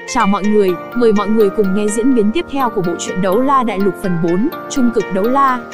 Chào mọi người, mời mọi người cùng nghe diễn biến tiếp theo của bộ truyện Đấu La Đại Lục phần 4, Trung cực đấu la.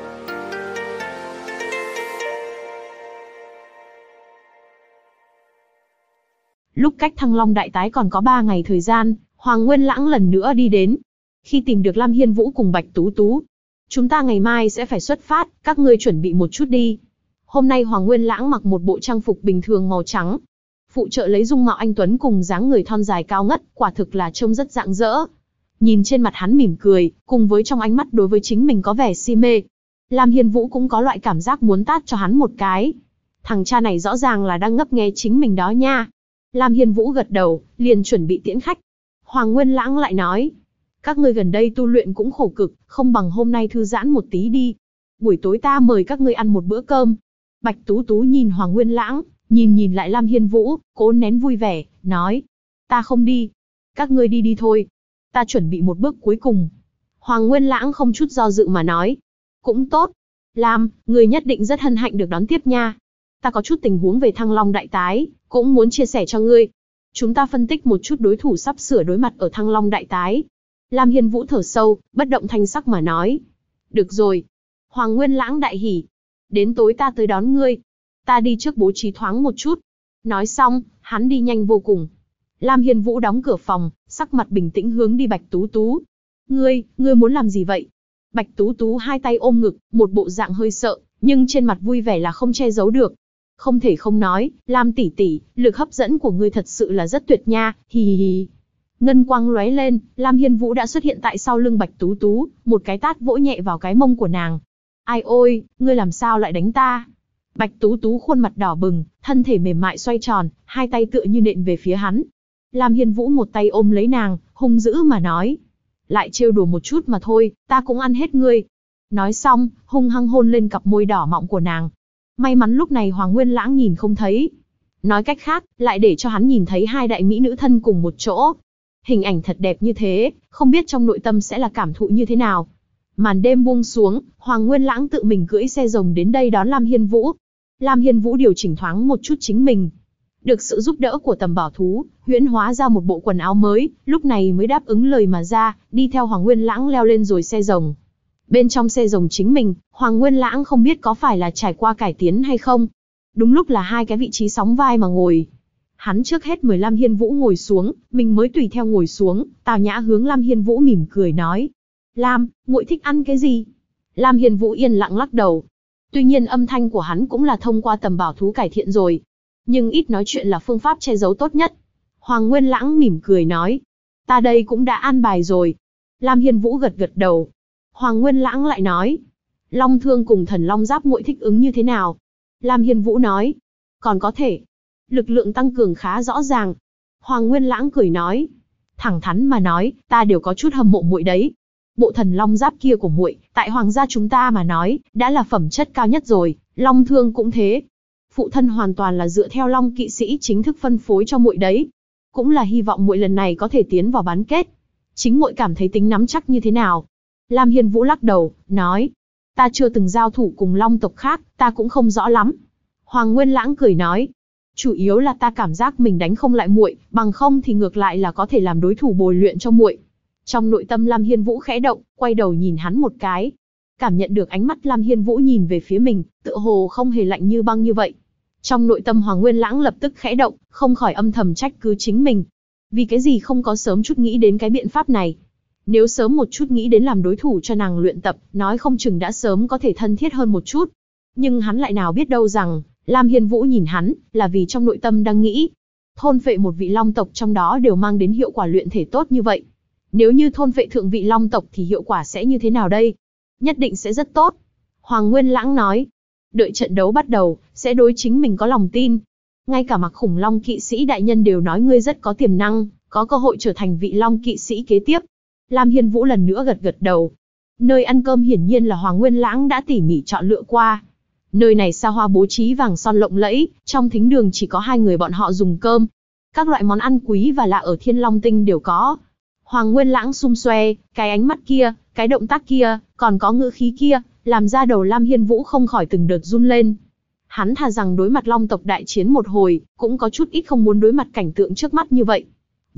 Lúc cách Thăng Long Đại Tái còn có 3 ngày thời gian, Hoàng Nguyên Lãng lần nữa đi đến. Khi tìm được Lam Hiên Vũ cùng Bạch Tú Tú, chúng ta ngày mai sẽ phải xuất phát, các ngươi chuẩn bị một chút đi. Hôm nay Hoàng Nguyên Lãng mặc một bộ trang phục bình thường màu trắng. Phụ trợ lấy dung mạo anh tuấn cùng dáng người thon dài cao ngất, quả thực là trông rất rạng rỡ. Nhìn trên mặt hắn mỉm cười, cùng với trong ánh mắt đối với chính mình có vẻ si mê. Lam Hiên Vũ cũng có loại cảm giác muốn tát cho hắn một cái. Thằng cha này rõ ràng là đang ngấp nghé chính mình đó nha. Lam Hiên Vũ gật đầu, liền chuẩn bị tiễn khách. Hoàng Nguyên Lãng lại nói, các ngươi gần đây tu luyện cũng khổ cực, không bằng hôm nay thư giãn một tí đi. Buổi tối ta mời các ngươi ăn một bữa cơm. Bạch Tú Tú nhìn Hoàng Nguyên Lãng, nhìn lại Lam Hiên Vũ, cố nén vui vẻ, nói, ta không đi. Các ngươi đi đi thôi. Ta chuẩn bị một bước cuối cùng. Hoàng Nguyên Lãng không chút do dự mà nói, cũng tốt. Lam, ngươi nhất định rất hân hạnh được đón tiếp nha. Ta có chút tình huống về Thăng Long Đại Tái, cũng muốn chia sẻ cho ngươi. Chúng ta phân tích một chút đối thủ sắp sửa đối mặt ở Thăng Long Đại Tái. Lam Hiên Vũ thở sâu, bất động thanh sắc mà nói, được rồi. Hoàng Nguyên Lãng đại hỉ, đến tối ta tới đón ngươi. Ta đi trước bố trí thoáng một chút. Nói xong, hắn đi nhanh vô cùng. Lam Hiên Vũ đóng cửa phòng, sắc mặt bình tĩnh hướng đi Bạch Tú Tú. Ngươi muốn làm gì vậy? Bạch Tú Tú hai tay ôm ngực, một bộ dạng hơi sợ, nhưng trên mặt vui vẻ là không che giấu được. Không thể không nói, Lam tỷ tỷ, lực hấp dẫn của ngươi thật sự là rất tuyệt nha, hi hi hi. Ngân quang lóe lên, Lam Hiên Vũ đã xuất hiện tại sau lưng Bạch Tú Tú, một cái tát vỗ nhẹ vào cái mông của nàng. Ai ôi, ngươi làm sao lại đánh ta? Bạch Tú Tú khuôn mặt đỏ bừng, thân thể mềm mại xoay tròn, hai tay tựa như nện về phía hắn. Lam Hiên Vũ một tay ôm lấy nàng, hung dữ mà nói, lại trêu đùa một chút mà thôi, ta cũng ăn hết ngươi. Nói xong, hung hăng hôn lên cặp môi đỏ mọng của nàng. May mắn lúc này Hoàng Nguyên Lãng nhìn không thấy. Nói cách khác, lại để cho hắn nhìn thấy hai đại mỹ nữ thân cùng một chỗ. Hình ảnh thật đẹp như thế, không biết trong nội tâm sẽ là cảm thụ như thế nào. Màn đêm buông xuống, Hoàng Nguyên Lãng tự mình cưỡi xe rồng đến đây đón Lam Hiên Vũ. Lam Hiên Vũ điều chỉnh thoáng một chút chính mình. Được sự giúp đỡ của Tầm Bảo Thú, huyễn hóa ra một bộ quần áo mới, lúc này mới đáp ứng lời mà ra, đi theo Hoàng Nguyên Lãng leo lên rồi xe rồng. Bên trong xe rồng chính mình, Hoàng Nguyên Lãng không biết có phải là trải qua cải tiến hay không. Đúng lúc là hai cái vị trí sóng vai mà ngồi. Hắn trước hết mời Lam Hiên Vũ ngồi xuống, mình mới tùy theo ngồi xuống, tào nhã hướng Lam Hiên Vũ mỉm cười nói, Lam, muội thích ăn cái gì? Lam Hiên Vũ yên lặng lắc đầu. Tuy nhiên âm thanh của hắn cũng là thông qua Tầm Bảo Thú cải thiện rồi. Nhưng ít nói chuyện là phương pháp che giấu tốt nhất. Hoàng Nguyên Lãng mỉm cười nói, ta đây cũng đã an bài rồi. Lam Hiên Vũ gật gật đầu. Hoàng Nguyên Lãng lại nói, Long Thương cùng Thần Long Giáp muội thích ứng như thế nào? Lam Hiên Vũ nói, còn có thể. Lực lượng tăng cường khá rõ ràng. Hoàng Nguyên Lãng cười nói, thẳng thắn mà nói, ta đều có chút hâm mộ muội đấy. Bộ Thần Long Giáp kia của muội, tại hoàng gia chúng ta mà nói, đã là phẩm chất cao nhất rồi, Long Thương cũng thế. Phụ thân hoàn toàn là dựa theo Long Kỵ Sĩ chính thức phân phối cho muội đấy. Cũng là hy vọng muội lần này có thể tiến vào bán kết. Chính muội cảm thấy tính nắm chắc như thế nào? Lam Hiên Vũ lắc đầu, nói, ta chưa từng giao thủ cùng Long tộc khác, ta cũng không rõ lắm. Hoàng Nguyên Lãng cười nói, chủ yếu là ta cảm giác mình đánh không lại muội, bằng không thì ngược lại là có thể làm đối thủ bồi luyện cho muội. Trong nội tâm Lam Hiên Vũ khẽ động, quay đầu nhìn hắn một cái. Cảm nhận được ánh mắt Lam Hiên Vũ nhìn về phía mình, tựa hồ không hề lạnh như băng như vậy. Trong nội tâm Hoàng Nguyên Lãng lập tức khẽ động, không khỏi âm thầm trách cứ chính mình. Vì cái gì không có sớm chút nghĩ đến cái biện pháp này? Nếu sớm một chút nghĩ đến làm đối thủ cho nàng luyện tập, nói không chừng đã sớm có thể thân thiết hơn một chút. Nhưng hắn lại nào biết đâu rằng, Lam Hiên Vũ nhìn hắn, là vì trong nội tâm đang nghĩ. Thôn phệ một vị Long tộc trong đó đều mang đến hiệu quả luyện thể tốt như vậy. Nếu như thôn phệ thượng vị Long tộc thì hiệu quả sẽ như thế nào đây? Nhất định sẽ rất tốt. Hoàng Nguyên Lãng nói, đợi trận đấu bắt đầu, sẽ đối chính mình có lòng tin. Ngay cả Mặc Khủng Long Kỵ Sĩ đại nhân đều nói ngươi rất có tiềm năng, có cơ hội trở thành vị Long Kỵ Sĩ kế tiếp. Lam Hiên Vũ lần nữa gật gật đầu. Nơi ăn cơm hiển nhiên là Hoàng Nguyên Lãng đã tỉ mỉ chọn lựa qua. Nơi này xa hoa bố trí vàng son lộng lẫy, trong thính đường chỉ có hai người bọn họ dùng cơm. Các loại món ăn quý và lạ ở Thiên Long Tinh đều có. Hoàng Nguyên Lãng xum xoe, cái ánh mắt kia, cái động tác kia, còn có ngữ khí kia, làm ra đầu Lam Hiên Vũ không khỏi từng đợt run lên. Hắn thà rằng đối mặt Long tộc đại chiến một hồi, cũng có chút ít không muốn đối mặt cảnh tượng trước mắt như vậy.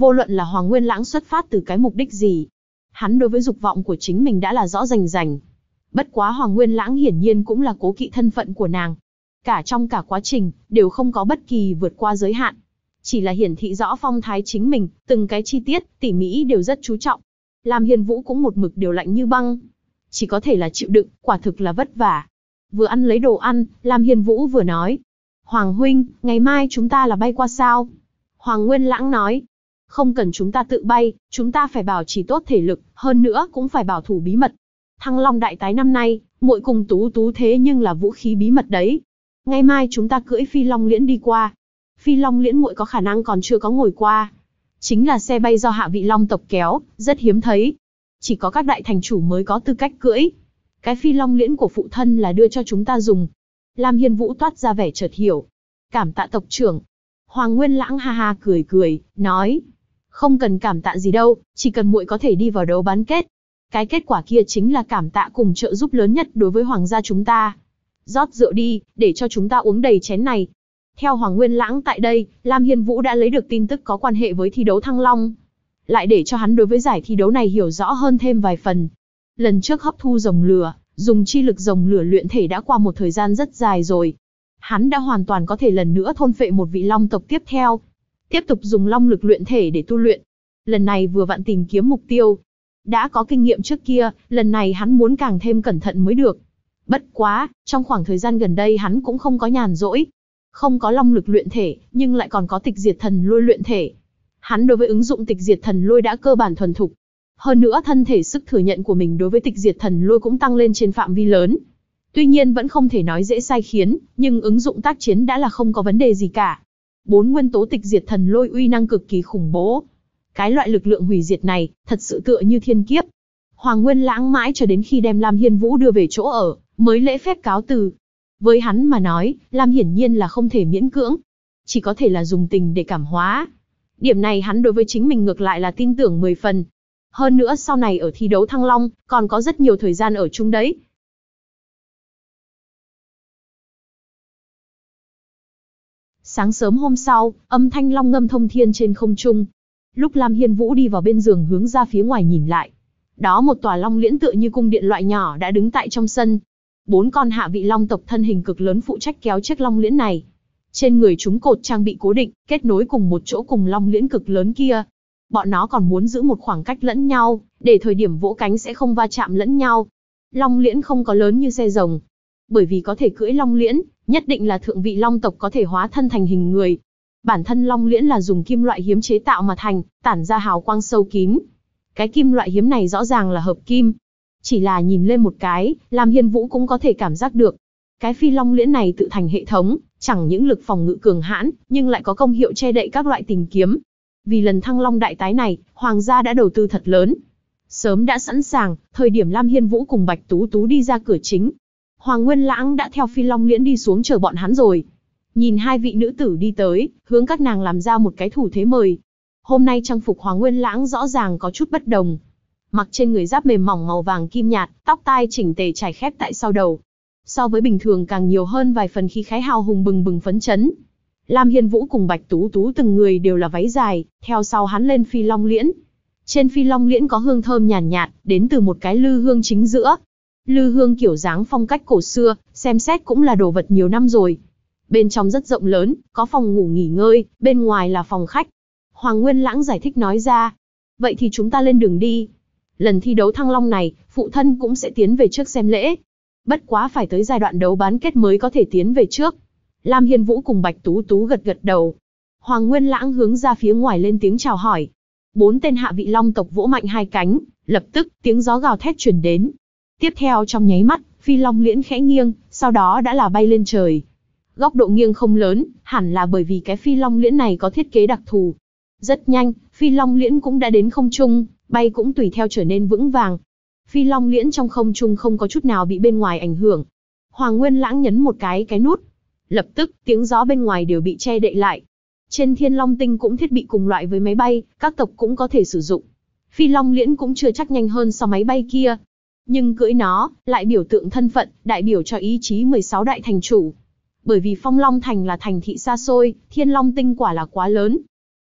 Vô luận là Hoàng Nguyên Lãng xuất phát từ cái mục đích gì, hắn đối với dục vọng của chính mình đã là rõ rành rành. Bất quá Hoàng Nguyên Lãng hiển nhiên cũng là cố kỵ thân phận của nàng. Cả trong cả quá trình, đều không có bất kỳ vượt qua giới hạn. Chỉ là hiển thị rõ phong thái chính mình, từng cái chi tiết, tỉ mỉ đều rất chú trọng. Lam Hiên Vũ cũng một mực đều lạnh như băng. Chỉ có thể là chịu đựng, quả thực là vất vả. Vừa ăn lấy đồ ăn, Lam Hiên Vũ vừa nói. Hoàng huynh, ngày mai chúng ta là bay qua sao? Hoàng Nguyên Lãng nói. Không cần chúng ta tự bay, chúng ta phải bảo trì tốt thể lực, hơn nữa cũng phải bảo thủ bí mật. Thăng Long đại tái năm nay, muội cùng Tú Tú thế nhưng là vũ khí bí mật đấy. Ngày mai chúng ta cưỡi Phi Long Liễn đi qua. Phi Long Liễn muội có khả năng còn chưa có ngồi qua. Chính là xe bay do hạ vị Long tộc kéo, rất hiếm thấy. Chỉ có các đại thành chủ mới có tư cách cưỡi. Cái Phi Long Liễn của phụ thân là đưa cho chúng ta dùng. Lam Hiên Vũ toát ra vẻ chợt hiểu. Cảm tạ tộc trưởng. Hoàng Nguyên Lãng ha ha cười cười, nói. Không cần cảm tạ gì đâu, chỉ cần muội có thể đi vào đấu bán kết. Cái kết quả kia chính là cảm tạ cùng trợ giúp lớn nhất đối với hoàng gia chúng ta. Rót rượu đi, để cho chúng ta uống đầy chén này. Theo Hoàng Nguyên Lãng tại đây, Lam Hiên Vũ đã lấy được tin tức có quan hệ với thi đấu Thăng Long. Lại để cho hắn đối với giải thi đấu này hiểu rõ hơn thêm vài phần. Lần trước hấp thu rồng lửa, dùng chi lực rồng lửa luyện thể đã qua một thời gian rất dài rồi. Hắn đã hoàn toàn có thể lần nữa thôn phệ một vị long tộc tiếp theo. Tiếp tục dùng long lực luyện thể để tu luyện. Lần này vừa vặn tìm kiếm mục tiêu. Đã có kinh nghiệm trước kia, lần này hắn muốn càng thêm cẩn thận mới được. Bất quá, trong khoảng thời gian gần đây hắn cũng không có nhàn rỗi. Không có long lực luyện thể, nhưng lại còn có tịch diệt thần lôi luyện thể. Hắn đối với ứng dụng tịch diệt thần lôi đã cơ bản thuần thục. Hơn nữa thân thể sức thừa nhận của mình đối với tịch diệt thần lôi cũng tăng lên trên phạm vi lớn. Tuy nhiên vẫn không thể nói dễ sai khiến, nhưng ứng dụng tác chiến đã là không có vấn đề gì cả. 4 nguyên tố tịch diệt thần lôi uy năng cực kỳ khủng bố. Cái loại lực lượng hủy diệt này, thật sự tựa như thiên kiếp. Hoàng Nguyên Lãng mãi cho đến khi đem Lam Hiên Vũ đưa về chỗ ở, mới lễ phép cáo từ. Với hắn mà nói, Lam hiển nhiên là không thể miễn cưỡng. Chỉ có thể là dùng tình để cảm hóa. Điểm này hắn đối với chính mình ngược lại là tin tưởng 10 phần. Hơn nữa sau này ở thi đấu Thăng Long, còn có rất nhiều thời gian ở chung đấy. Sáng sớm hôm sau, âm thanh long ngâm thông thiên trên không trung. Lúc Lam Hiên Vũ đi vào bên giường hướng ra phía ngoài nhìn lại. Đó một tòa long liễn tựa như cung điện loại nhỏ đã đứng tại trong sân. 4 con hạ vị long tộc thân hình cực lớn phụ trách kéo chiếc long liễn này. Trên người chúng cột trang bị cố định, kết nối cùng một chỗ cùng long liễn cực lớn kia. Bọn nó còn muốn giữ một khoảng cách lẫn nhau, để thời điểm vỗ cánh sẽ không va chạm lẫn nhau. Long liễn không có lớn như xe rồng. Bởi vì có thể cưỡi long liễn, nhất định là thượng vị long tộc có thể hóa thân thành hình người. Bản thân long liễn là dùng kim loại hiếm chế tạo mà thành, tản ra hào quang sâu kín. Cái kim loại hiếm này rõ ràng là hợp kim. Chỉ là nhìn lên một cái, Lam Hiên Vũ cũng có thể cảm giác được. Cái phi long liễn này tự thành hệ thống, chẳng những lực phòng ngự cường hãn, nhưng lại có công hiệu che đậy các loại tình kiếm. Vì lần Thăng Long đại tái này, Hoàng gia đã đầu tư thật lớn. Sớm đã sẵn sàng, thời điểm Lam Hiên Vũ cùng Bạch Tú Tú đi ra cửa chính. Hoàng Nguyên Lãng đã theo phi long liễn đi xuống chờ bọn hắn rồi. Nhìn hai vị nữ tử đi tới, hướng các nàng làm ra một cái thủ thế mời. Hôm nay trang phục Hoàng Nguyên Lãng rõ ràng có chút bất đồng. Mặc trên người giáp mềm mỏng màu vàng kim nhạt, tóc tai chỉnh tề trải khép tại sau đầu. So với bình thường càng nhiều hơn vài phần khí khái hào hùng bừng bừng phấn chấn. Lam Hiên Vũ cùng Bạch Tú Tú từng người đều là váy dài, theo sau hắn lên phi long liễn. Trên phi long liễn có hương thơm nhàn nhạt, đến từ một cái lư hương chính giữa. Lư hương kiểu dáng phong cách cổ xưa, xem xét cũng là đồ vật nhiều năm rồi. Bên trong rất rộng lớn, có phòng ngủ nghỉ ngơi, bên ngoài là phòng khách. Hoàng Nguyên Lãng giải thích nói ra. Vậy thì chúng ta lên đường đi. Lần thi đấu Thăng Long này, phụ thân cũng sẽ tiến về trước xem lễ. Bất quá phải tới giai đoạn đấu bán kết mới có thể tiến về trước. Lam Hiên Vũ cùng Bạch Tú Tú gật gật đầu. Hoàng Nguyên Lãng hướng ra phía ngoài lên tiếng chào hỏi. 4 tên hạ vị long tộc vỗ mạnh hai cánh, lập tức tiếng gió gào thét truyền đến. Tiếp theo trong nháy mắt, phi long liễn khẽ nghiêng, sau đó đã là bay lên trời. Góc độ nghiêng không lớn, hẳn là bởi vì cái phi long liễn này có thiết kế đặc thù. Rất nhanh, phi long liễn cũng đã đến không trung, bay cũng tùy theo trở nên vững vàng. Phi long liễn trong không trung không có chút nào bị bên ngoài ảnh hưởng. Hoàng Nguyên Lãng nhấn một cái nút. Lập tức, tiếng gió bên ngoài đều bị che đậy lại. Trên Thiên Long Tinh cũng thiết bị cùng loại với máy bay, các tộc cũng có thể sử dụng. Phi long liễn cũng chưa chắc nhanh hơn so máy bay kia. Nhưng cưỡi nó, lại biểu tượng thân phận, đại biểu cho ý chí 16 đại thành chủ. Bởi vì Phong Long Thành là thành thị xa xôi, Thiên Long Tinh quả là quá lớn.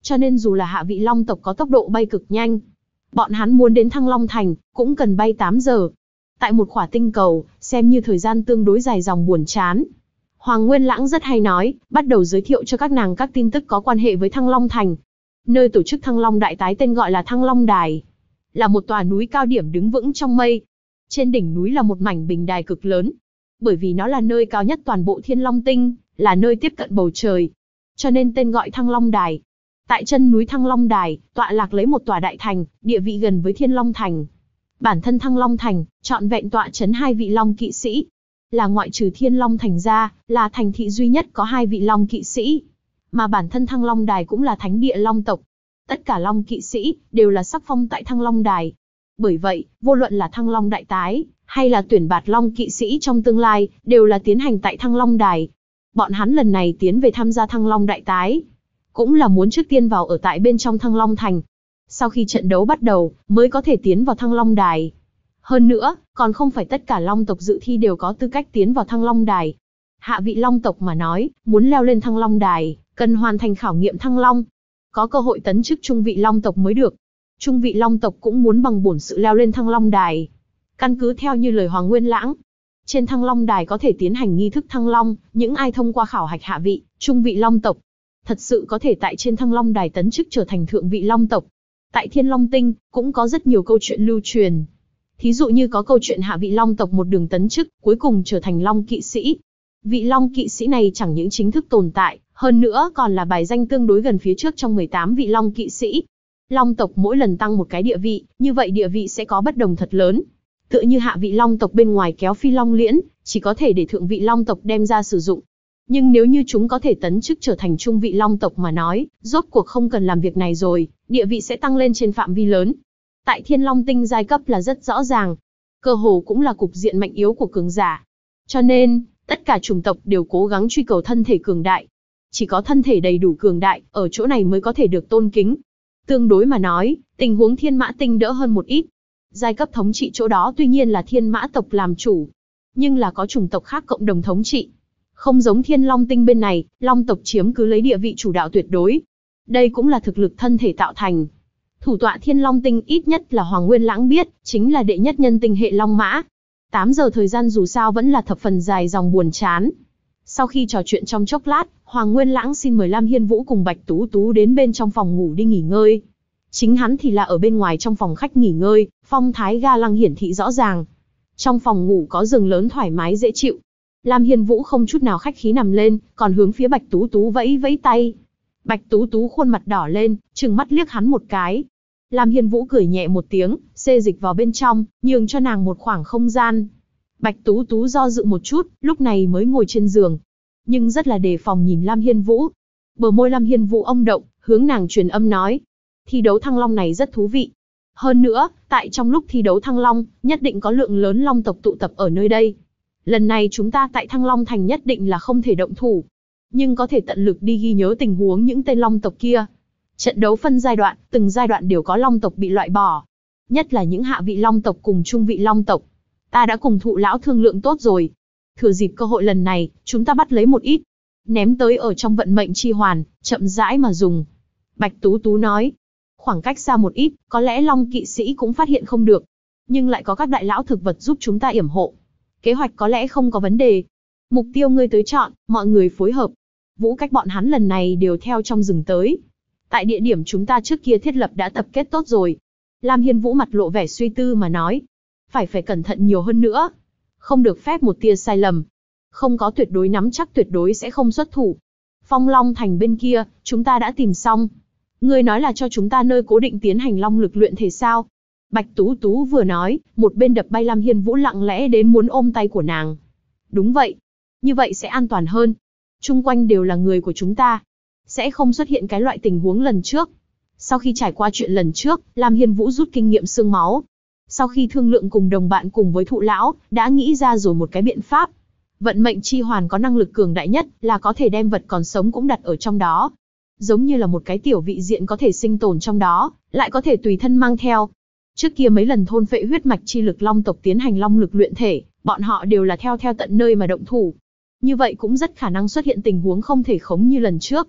Cho nên dù là hạ vị long tộc có tốc độ bay cực nhanh, bọn hắn muốn đến Thăng Long Thành, cũng cần bay 8 giờ. Tại một khỏa tinh cầu, xem như thời gian tương đối dài dòng buồn chán. Hoàng Nguyên Lãng rất hay nói, bắt đầu giới thiệu cho các nàng các tin tức có quan hệ với Thăng Long Thành. Nơi tổ chức Thăng Long Đại Tái tên gọi là Thăng Long Đài, là một tòa núi cao điểm đứng vững trong mây. Trên đỉnh núi là một mảnh bình đài cực lớn, bởi vì nó là nơi cao nhất toàn bộ Thiên Long Tinh, là nơi tiếp cận bầu trời, cho nên tên gọi Thăng Long Đài. Tại chân núi Thăng Long Đài, tọa lạc lấy một tòa đại thành, địa vị gần với Thiên Long Thành. Bản thân Thăng Long Thành, trọn vẹn tọa trấn 2 vị Long kỵ sĩ. Là ngoại trừ Thiên Long Thành ra, là thành thị duy nhất có 2 vị Long kỵ sĩ. Mà bản thân Thăng Long Đài cũng là thánh địa Long tộc. Tất cả Long kỵ sĩ, đều là sắc phong tại Thăng Long Đài. Bởi vậy, vô luận là Thăng Long Đại Tái, hay là tuyển bạt Long kỵ sĩ trong tương lai, đều là tiến hành tại Thăng Long Đài. Bọn hắn lần này tiến về tham gia Thăng Long Đại Tái, cũng là muốn trước tiên vào ở tại bên trong Thăng Long Thành. Sau khi trận đấu bắt đầu, mới có thể tiến vào Thăng Long Đài. Hơn nữa, còn không phải tất cả Long tộc dự thi đều có tư cách tiến vào Thăng Long Đài. Hạ vị Long tộc mà nói, muốn leo lên Thăng Long Đài, cần hoàn thành khảo nghiệm Thăng Long. Có cơ hội tấn chức trung vị Long tộc mới được. Trung vị Long tộc cũng muốn bằng bổn sự leo lên Thăng Long Đài. Căn cứ theo như lời Hoàng Nguyên Lãng, trên Thăng Long Đài có thể tiến hành nghi thức Thăng Long, những ai thông qua khảo hạch hạ vị, trung vị Long tộc, thật sự có thể tại trên Thăng Long Đài tấn chức trở thành thượng vị Long tộc. Tại Thiên Long Tinh, cũng có rất nhiều câu chuyện lưu truyền. Thí dụ như có câu chuyện hạ vị Long tộc một đường tấn chức, cuối cùng trở thành Long kỵ sĩ. Vị Long kỵ sĩ này chẳng những chính thức tồn tại, hơn nữa còn là bài danh tương đối gần phía trước trong 18 vị Long kỵ sĩ. Long tộc mỗi lần tăng một cái địa vị, như vậy địa vị sẽ có bất đồng thật lớn. Tựa như hạ vị Long tộc bên ngoài kéo phi Long liễn, chỉ có thể để thượng vị Long tộc đem ra sử dụng. Nhưng nếu như chúng có thể tấn chức trở thành trung vị Long tộc mà nói, rốt cuộc không cần làm việc này rồi, địa vị sẽ tăng lên trên phạm vi lớn. Tại Thiên Long Tinh giai cấp là rất rõ ràng, cơ hồ cũng là cục diện mạnh yếu của cường giả. Cho nên, tất cả chủng tộc đều cố gắng truy cầu thân thể cường đại. Chỉ có thân thể đầy đủ cường đại, ở chỗ này mới có thể được tôn kính. Tương đối mà nói, tình huống Thiên Mã Tinh đỡ hơn một ít. Giai cấp thống trị chỗ đó tuy nhiên là Thiên Mã tộc làm chủ, nhưng là có chủng tộc khác cộng đồng thống trị. Không giống Thiên Long Tinh bên này, Long tộc chiếm cứ lấy địa vị chủ đạo tuyệt đối. Đây cũng là thực lực thân thể tạo thành. Thủ tọa Thiên Long Tinh ít nhất là Hoàng Nguyên Lãng biết, chính là đệ nhất nhân tinh hệ Long Mã. 8 giờ thời gian dù sao vẫn là thập phần dài dòng buồn chán. Sau khi trò chuyện trong chốc lát, Hoàng Nguyên Lãng xin mời Lam Hiên Vũ cùng Bạch Tú Tú đến bên trong phòng ngủ đi nghỉ ngơi. Chính hắn thì là ở bên ngoài trong phòng khách nghỉ ngơi, phong thái ga lăng hiển thị rõ ràng. Trong phòng ngủ có giường lớn thoải mái dễ chịu. Lam Hiên Vũ không chút nào khách khí nằm lên, còn hướng phía Bạch Tú Tú vẫy vẫy tay. Bạch Tú Tú khuôn mặt đỏ lên, trừng mắt liếc hắn một cái. Lam Hiên Vũ cười nhẹ một tiếng, xê dịch vào bên trong, nhường cho nàng một khoảng không gian. Bạch Tú Tú do dự một chút, lúc này mới ngồi trên giường, nhưng rất là đề phòng nhìn Lam Hiên Vũ. Bờ môi Lam Hiên Vũ ông động, hướng nàng truyền âm nói: thi đấu Thăng Long này rất thú vị. Hơn nữa, tại trong lúc thi đấu Thăng Long, nhất định có lượng lớn Long tộc tụ tập ở nơi đây. Lần này chúng ta tại Thăng Long Thành nhất định là không thể động thủ, nhưng có thể tận lực đi ghi nhớ tình huống những tên Long tộc kia. Trận đấu phân giai đoạn, từng giai đoạn đều có Long tộc bị loại bỏ. Nhất là những hạ vị Long tộc cùng trung vị Long tộc. Ta đã cùng Thụ lão thương lượng tốt rồi. Thừa dịp cơ hội lần này, chúng ta bắt lấy một ít, ném tới ở trong vận mệnh chi hoàn, chậm rãi mà dùng. Bạch Tú Tú nói, khoảng cách xa một ít, có lẽ Long kỵ sĩ cũng phát hiện không được. Nhưng lại có các đại lão thực vật giúp chúng ta yểm hộ. Kế hoạch có lẽ không có vấn đề. Mục tiêu ngươi tới chọn, mọi người phối hợp. Vũ Cách bọn hắn lần này đều theo trong rừng tới. Tại địa điểm chúng ta trước kia thiết lập đã tập kết tốt rồi. Lam Hiên Vũ mặt lộ vẻ suy tư mà nói. Phải cẩn thận nhiều hơn nữa. Không được phép một tia sai lầm. Không có tuyệt đối nắm chắc tuyệt đối sẽ không xuất thủ. Phong Long Thành bên kia, chúng ta đã tìm xong. Ngươi nói là cho chúng ta nơi cố định tiến hành long lực luyện thể sao? Bạch Tú Tú vừa nói, một bên đập bay Lam Hiên Vũ lặng lẽ đến muốn ôm tay của nàng. Đúng vậy. Như vậy sẽ an toàn hơn. Chung quanh đều là người của chúng ta. Sẽ không xuất hiện cái loại tình huống lần trước. Sau khi trải qua chuyện lần trước, Lam Hiên Vũ rút kinh nghiệm xương máu. Sau khi thương lượng cùng đồng bạn cùng với Thụ lão, đã nghĩ ra rồi một cái biện pháp. Vận mệnh chi hoàn có năng lực cường đại nhất là có thể đem vật còn sống cũng đặt ở trong đó. Giống như là một cái tiểu vị diện có thể sinh tồn trong đó, lại có thể tùy thân mang theo. Trước kia mấy lần thôn phệ huyết mạch chi lực Long tộc tiến hành long lực luyện thể, bọn họ đều là theo tận nơi mà động thủ. Như vậy cũng rất khả năng xuất hiện tình huống không thể khống như lần trước.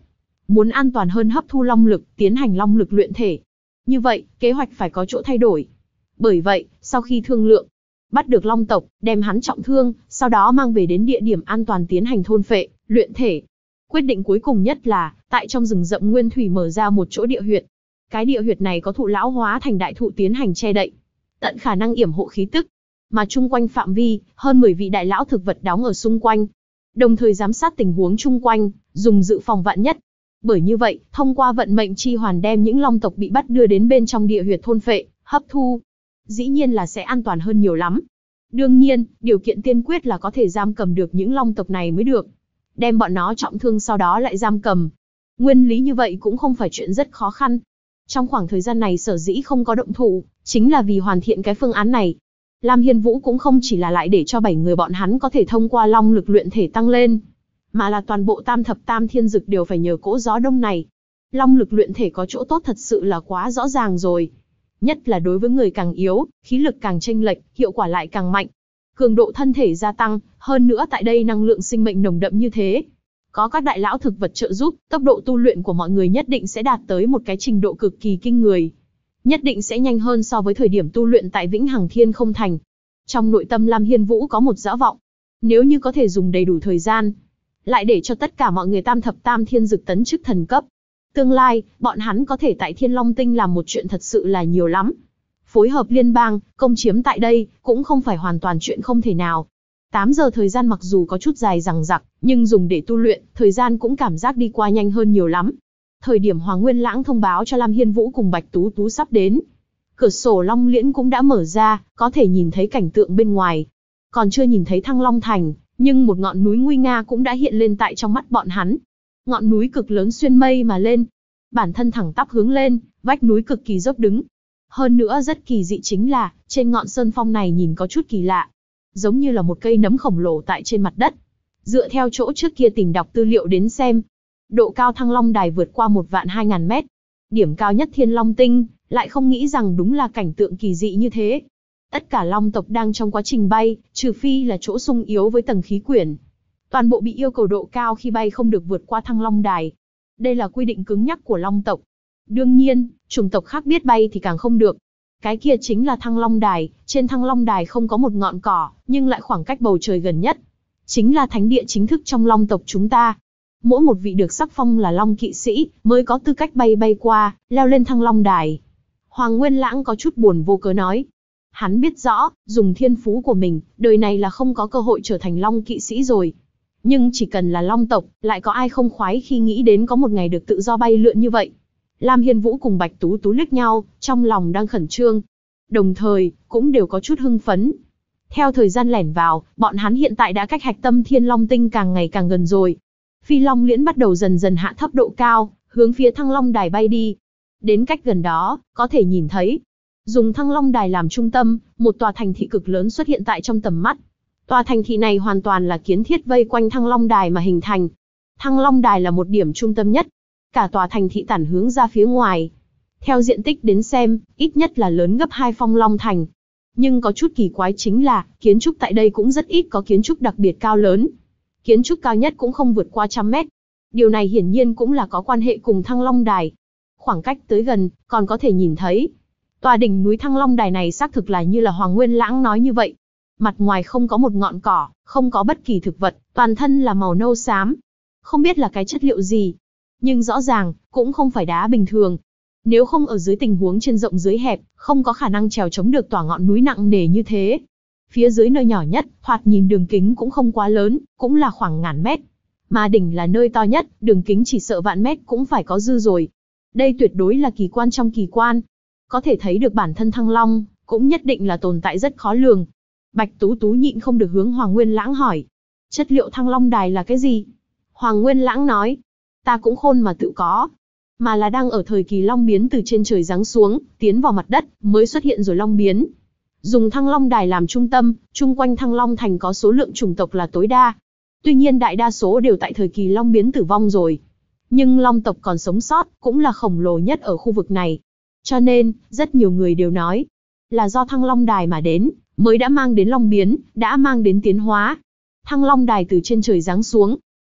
Muốn an toàn hơn hấp thu long lực, tiến hành long lực luyện thể. Như vậy, kế hoạch phải có chỗ thay đổi. Bởi vậy, sau khi thương lượng, bắt được long tộc, đem hắn trọng thương, sau đó mang về đến địa điểm an toàn tiến hành thôn phệ, luyện thể. Quyết định cuối cùng nhất là, tại trong rừng rậm nguyên thủy mở ra một chỗ địa huyệt. Cái địa huyệt này có thụ lão hóa thành đại thụ tiến hành che đậy, tận khả năng yểm hộ khí tức. Mà chung quanh phạm vi, hơn 10 vị đại lão thực vật đóng ở xung quanh. Đồng thời giám sát tình huống chung quanh, dùng dự phòng vạn nhất. Bởi như vậy, thông qua vận mệnh chi hoàn đem những long tộc bị bắt đưa đến bên trong địa huyệt thôn phệ, hấp thu. Dĩ nhiên là sẽ an toàn hơn nhiều lắm. Đương nhiên, điều kiện tiên quyết là có thể giam cầm được những long tộc này mới được. Đem bọn nó trọng thương sau đó lại giam cầm. Nguyên lý như vậy cũng không phải chuyện rất khó khăn. Trong khoảng thời gian này sở dĩ không có động thủ, chính là vì hoàn thiện cái phương án này. Lam Hiên Vũ cũng không chỉ là lại để cho 7 người bọn hắn có thể thông qua long lực luyện thể tăng lên, mà là toàn bộ tam thập tam thiên dực đều phải nhờ cỗ gió đông này. Long lực luyện thể có chỗ tốt thật sự là quá rõ ràng rồi. Nhất là đối với người càng yếu, khí lực càng chênh lệch, hiệu quả lại càng mạnh. Cường độ thân thể gia tăng, hơn nữa tại đây năng lượng sinh mệnh nồng đậm như thế. Có các đại lão thực vật trợ giúp, tốc độ tu luyện của mọi người nhất định sẽ đạt tới một cái trình độ cực kỳ kinh người. Nhất định sẽ nhanh hơn so với thời điểm tu luyện tại Vĩnh Hằng Thiên Không Thành. Trong nội tâm Lam Hiên Vũ có một dã vọng. Nếu như có thể dùng đầy đủ thời gian, lại để cho tất cả mọi người tam thập tam thiên dực tấn chức thần cấp. Tương lai, bọn hắn có thể tại Thiên Long Tinh làm một chuyện thật sự là nhiều lắm. Phối hợp liên bang, công chiếm tại đây, cũng không phải hoàn toàn chuyện không thể nào. 8 giờ thời gian mặc dù có chút dài dằng dặc, nhưng dùng để tu luyện, thời gian cũng cảm giác đi qua nhanh hơn nhiều lắm. Thời điểm Hoàng Nguyên Lãng thông báo cho Lam Hiên Vũ cùng Bạch Tú Tú sắp đến, cửa sổ Long Liễn cũng đã mở ra, có thể nhìn thấy cảnh tượng bên ngoài. Còn chưa nhìn thấy Thăng Long Thành, nhưng một ngọn núi nguy nga cũng đã hiện lên tại trong mắt bọn hắn. Ngọn núi cực lớn xuyên mây mà lên, bản thân thẳng tắp hướng lên, vách núi cực kỳ dốc đứng. Hơn nữa rất kỳ dị chính là, trên ngọn sơn phong này nhìn có chút kỳ lạ, giống như là một cây nấm khổng lồ tại trên mặt đất. Dựa theo chỗ trước kia tìm đọc tư liệu đến xem, độ cao Thăng Long Đài vượt qua 1.200.000 mét. Điểm cao nhất Thiên Long Tinh, lại không nghĩ rằng đúng là cảnh tượng kỳ dị như thế. Tất cả long tộc đang trong quá trình bay, trừ phi là chỗ sung yếu với tầng khí quyển. Toàn bộ bị yêu cầu độ cao khi bay không được vượt qua Thăng Long Đài. Đây là quy định cứng nhắc của long tộc. Đương nhiên, chủng tộc khác biết bay thì càng không được. Cái kia chính là Thăng Long Đài, trên Thăng Long Đài không có một ngọn cỏ, nhưng lại khoảng cách bầu trời gần nhất. Chính là thánh địa chính thức trong long tộc chúng ta. Mỗi một vị được sắc phong là long kỵ sĩ, mới có tư cách bay qua, leo lên Thăng Long Đài. Hoàng Nguyên Lãng có chút buồn vô cớ nói. Hắn biết rõ, dùng thiên phú của mình, đời này là không có cơ hội trở thành long kỵ sĩ rồi. Nhưng chỉ cần là long tộc, lại có ai không khoái khi nghĩ đến có một ngày được tự do bay lượn như vậy. Lam Hiên Vũ cùng Bạch Tú Tú liếc nhau, trong lòng đang khẩn trương. Đồng thời, cũng đều có chút hưng phấn. Theo thời gian lẻn vào, bọn hắn hiện tại đã cách hạch tâm Thiên Long Tinh càng ngày càng gần rồi. Phi Long Liễn bắt đầu dần dần hạ thấp độ cao, hướng phía Thăng Long Đài bay đi. Đến cách gần đó, có thể nhìn thấy, dùng Thăng Long Đài làm trung tâm, một tòa thành thị cực lớn xuất hiện tại trong tầm mắt. Tòa thành thị này hoàn toàn là kiến thiết vây quanh Thăng Long Đài mà hình thành. Thăng Long Đài là một điểm trung tâm nhất. Cả tòa thành thị tản hướng ra phía ngoài. Theo diện tích đến xem, ít nhất là lớn gấp 2 Phong Long Thành. Nhưng có chút kỳ quái chính là, kiến trúc tại đây cũng rất ít có kiến trúc đặc biệt cao lớn. Kiến trúc cao nhất cũng không vượt qua 100 mét. Điều này hiển nhiên cũng là có quan hệ cùng Thăng Long Đài. Khoảng cách tới gần, còn có thể nhìn thấy. Tòa đỉnh núi Thăng Long Đài này xác thực là như là Hoàng Nguyên Lãng nói như vậy. Mặt ngoài không có một ngọn cỏ, không có bất kỳ thực vật, toàn thân là màu nâu xám. Không biết là cái chất liệu gì. Nhưng rõ ràng, cũng không phải đá bình thường. Nếu không ở dưới tình huống trên rộng dưới hẹp, không có khả năng trèo chống được tòa ngọn núi nặng nề như thế. Phía dưới nơi nhỏ nhất, thoạt nhìn đường kính cũng không quá lớn, cũng là khoảng ngàn mét. Mà đỉnh là nơi to nhất, đường kính chỉ sợ vạn mét cũng phải có dư rồi. Đây tuyệt đối là kỳ quan trong kỳ quan. Có thể thấy được bản thân Thăng Long, cũng nhất định là tồn tại rất khó lường. Bạch Tú Tú nhịn không được hướng Hoàng Nguyên Lãng hỏi. Chất liệu Thăng Long Đài là cái gì? Hoàng Nguyên Lãng nói. Ta cũng khôn mà tự có. Mà là đang ở thời kỳ long biến từ trên trời giáng xuống, tiến vào mặt đất, mới xuất hiện rồi long biến. Dùng Thăng Long Đài làm trung tâm, chung quanh Thăng Long Thành có số lượng chủng tộc là tối đa. Tuy nhiên đại đa số đều tại thời kỳ long biến tử vong rồi. Nhưng long tộc còn sống sót, cũng là khổng lồ nhất ở khu vực này. Cho nên, rất nhiều người đều nói, là do Thăng Long Đài mà đến, mới đã mang đến long biến, đã mang đến tiến hóa. Thăng Long Đài từ trên trời giáng xuống.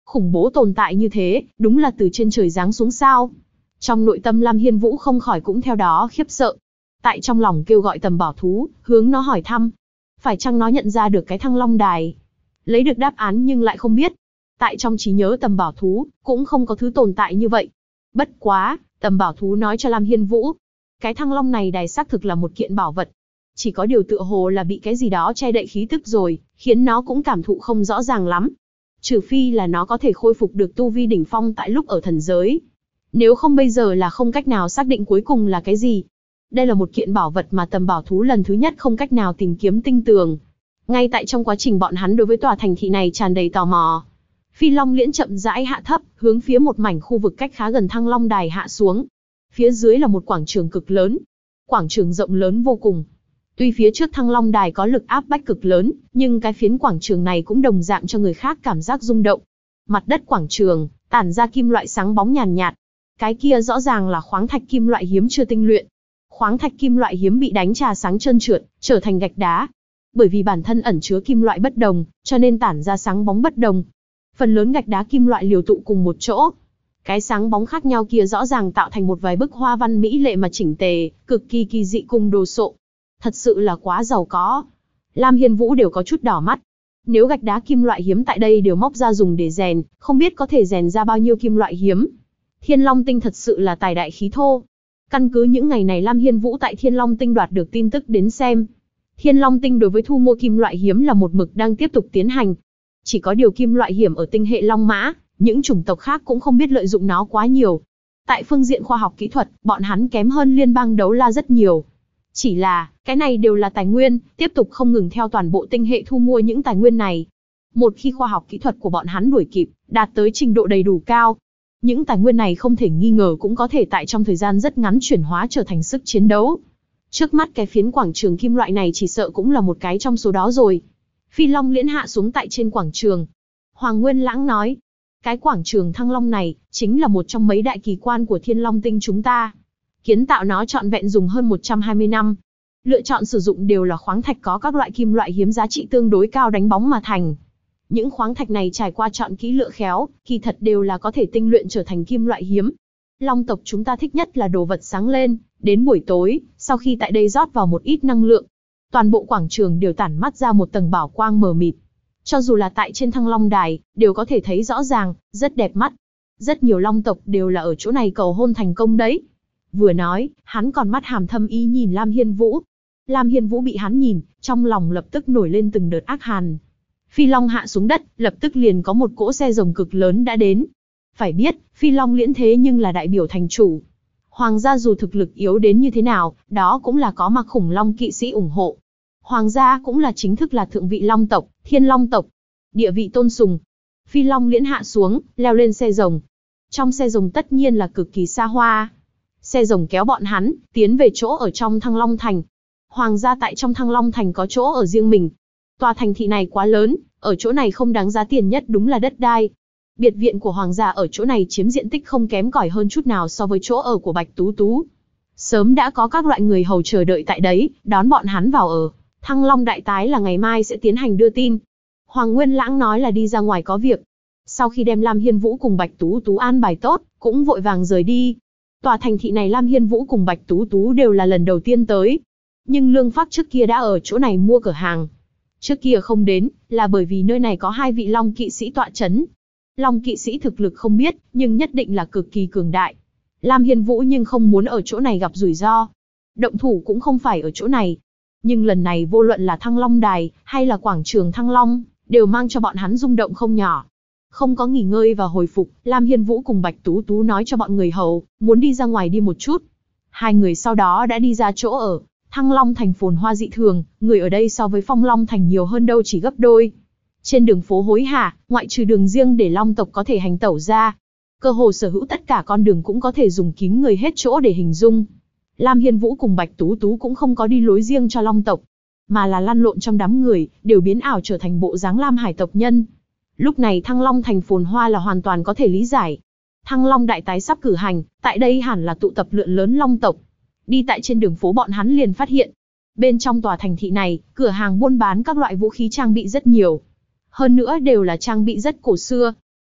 Khủng bố tồn tại như thế, đúng là từ trên trời giáng xuống sao? Trong nội tâm Lam Hiên Vũ không khỏi cũng theo đó khiếp sợ. Tại trong lòng kêu gọi Tầm Bảo Thú, hướng nó hỏi thăm. Phải chăng nó nhận ra được cái Thăng Long Đài? Lấy được đáp án nhưng lại không biết. Tại trong trí nhớ Tầm Bảo Thú, cũng không có thứ tồn tại như vậy. Bất quá, Tầm Bảo Thú nói cho Lam Hiên Vũ. Cái Thăng Long này đài xác thực là một kiện bảo vật. Chỉ có điều tựa hồ là bị cái gì đó che đậy khí tức rồi, khiến nó cũng cảm thụ không rõ ràng lắm. Trừ phi là nó có thể khôi phục được tu vi đỉnh phong tại lúc ở thần giới. Nếu không bây giờ là không cách nào xác định cuối cùng là cái gì. Đây là một kiện bảo vật mà Tầm Bảo Thú lần thứ nhất không cách nào tìm kiếm tinh tường. Ngay tại trong quá trình bọn hắn đối với tòa thành thị này tràn đầy tò mò. Phi Long Liễn chậm rãi hạ thấp, hướng phía một mảnh khu vực cách khá gần Thăng Long Đài hạ xuống. Phía dưới là một quảng trường cực lớn. Quảng trường rộng lớn vô cùng. Tuy phía trước Thăng Long Đài có lực áp bách cực lớn, nhưng cái phiến quảng trường này cũng đồng dạng cho người khác cảm giác rung động. Mặt đất quảng trường, tản ra kim loại sáng bóng nhàn nhạt. Cái kia rõ ràng là khoáng thạch kim loại hiếm chưa tinh luyện. Khoáng thạch kim loại hiếm bị đánh trà sáng trơn trượt, trở thành gạch đá. Bởi vì bản thân ẩn chứa kim loại bất đồng, cho nên tản ra sáng bóng bất đồng. Phần lớn gạch đá kim loại liều tụ cùng một chỗ. Cái sáng bóng khác nhau kia rõ ràng tạo thành một vài bức hoa văn mỹ lệ mà chỉnh tề, cực kỳ kỳ dị cùng đồ sộ. Thật sự là quá giàu có. Lam Hiên Vũ đều có chút đỏ mắt. Nếu gạch đá kim loại hiếm tại đây đều móc ra dùng để rèn, không biết có thể rèn ra bao nhiêu kim loại hiếm. Thiên Long Tinh thật sự là tài đại khí thô. Căn cứ những ngày này Lam Hiên Vũ tại Thiên Long Tinh đoạt được tin tức đến xem. Thiên Long Tinh đối với thu mua kim loại hiếm là một mực đang tiếp tục tiến hành. Chỉ có điều kim loại hiểm ở tinh hệ Long Mã, những chủng tộc khác cũng không biết lợi dụng nó quá nhiều. Tại phương diện khoa học kỹ thuật, bọn hắn kém hơn liên bang Đấu La rất nhiều. Chỉ là, cái này đều là tài nguyên, tiếp tục không ngừng theo toàn bộ tinh hệ thu mua những tài nguyên này. Một khi khoa học kỹ thuật của bọn hắn đuổi kịp, đạt tới trình độ đầy đủ cao, những tài nguyên này không thể nghi ngờ cũng có thể tại trong thời gian rất ngắn chuyển hóa trở thành sức chiến đấu. Trước mắt cái phiến quảng trường kim loại này chỉ sợ cũng là một cái trong số đó rồi. Phi Long Liễn hạ xuống tại trên quảng trường. Hoàng Nguyên Lãng nói, cái quảng trường Thăng Long này, chính là một trong mấy đại kỳ quan của Thiên Long Tinh chúng ta. Kiến tạo nó trọn vẹn dùng hơn 120 năm. Lựa chọn sử dụng đều là khoáng thạch có các loại kim loại hiếm giá trị tương đối cao đánh bóng mà thành. Những khoáng thạch này trải qua chọn kỹ lựa khéo, kỳ thật đều là có thể tinh luyện trở thành kim loại hiếm. Long tộc chúng ta thích nhất là đồ vật sáng lên, đến buổi tối, sau khi tại đây rót vào một ít năng lượng, toàn bộ quảng trường đều tản mắt ra một tầng bảo quang mờ mịt. Cho dù là tại trên Thăng Long Đài, đều có thể thấy rõ ràng, rất đẹp mắt. Rất nhiều long tộc đều là ở chỗ này cầu hôn thành công đấy. Vừa nói, hắn còn mắt hàm thâm ý nhìn Lam Hiên Vũ. Lam Hiên Vũ bị hắn nhìn, trong lòng lập tức nổi lên từng đợt ác hàn. Phi Long hạ xuống đất, lập tức liền có một cỗ xe rồng cực lớn đã đến. Phải biết, Phi Long Liễn thế nhưng là đại biểu thành chủ. Hoàng gia dù thực lực yếu đến như thế nào, đó cũng là có mặc khủng long kỵ sĩ ủng hộ. Hoàng gia cũng là chính thức là thượng vị long tộc, Thiên Long tộc. Địa vị tôn sùng. Phi Long Liễn hạ xuống, leo lên xe rồng. Trong xe rồng tất nhiên là cực kỳ xa hoa. Xe rồng kéo bọn hắn, tiến về chỗ ở trong Thăng Long Thành. Hoàng gia tại trong Thăng Long Thành có chỗ ở riêng mình. Tòa thành thị này quá lớn, ở chỗ này không đáng giá tiền nhất đúng là đất đai. Biệt viện của Hoàng gia ở chỗ này chiếm diện tích không kém cỏi hơn chút nào so với chỗ ở của Bạch Tú Tú. Sớm đã có các loại người hầu chờ đợi tại đấy, đón bọn hắn vào ở. Thăng Long đại tái là ngày mai sẽ tiến hành đưa tin. Hoàng Nguyên Lãng nói là đi ra ngoài có việc. Sau khi đem Lam Hiên Vũ cùng Bạch Tú Tú an bài tốt, cũng vội vàng rời đi. Tòa thành thị này Lam Hiên Vũ cùng Bạch Tú Tú đều là lần đầu tiên tới. Nhưng Lương Phác trước kia đã ở chỗ này mua cửa hàng. Trước kia không đến, là bởi vì nơi này có 2 vị Long kỵ sĩ tọa chấn. Long kỵ sĩ thực lực không biết, nhưng nhất định là cực kỳ cường đại. Lam Hiên Vũ nhưng không muốn ở chỗ này gặp rủi ro. Động thủ cũng không phải ở chỗ này. Nhưng lần này vô luận là Thăng Long Đài, hay là quảng trường Thăng Long, đều mang cho bọn hắn rung động không nhỏ. Không có nghỉ ngơi và hồi phục, Lam Hiên Vũ cùng Bạch Tú Tú nói cho bọn người hầu, muốn đi ra ngoài đi một chút. Hai người sau đó đã đi ra chỗ ở. Thăng Long Thành phồn hoa dị thường, người ở đây so với Phong Long Thành nhiều hơn đâu chỉ gấp đôi. Trên đường phố hối hả, ngoại trừ đường riêng để Long tộc có thể hành tẩu ra, cơ hồ sở hữu tất cả con đường cũng có thể dùng kín người hết chỗ để hình dung. Lam Hiên Vũ cùng Bạch Tú Tú cũng không có đi lối riêng cho Long tộc, mà là lăn lộn trong đám người, đều biến ảo trở thành bộ dáng Lam Hải tộc nhân. Lúc này Thăng Long Thành phồn hoa là hoàn toàn có thể lý giải. Thăng Long đại tái sắp cử hành, tại đây hẳn là tụ tập lượng lớn Long tộc. Đi tại trên đường phố bọn hắn liền phát hiện, bên trong tòa thành thị này, cửa hàng buôn bán các loại vũ khí trang bị rất nhiều. Hơn nữa đều là trang bị rất cổ xưa.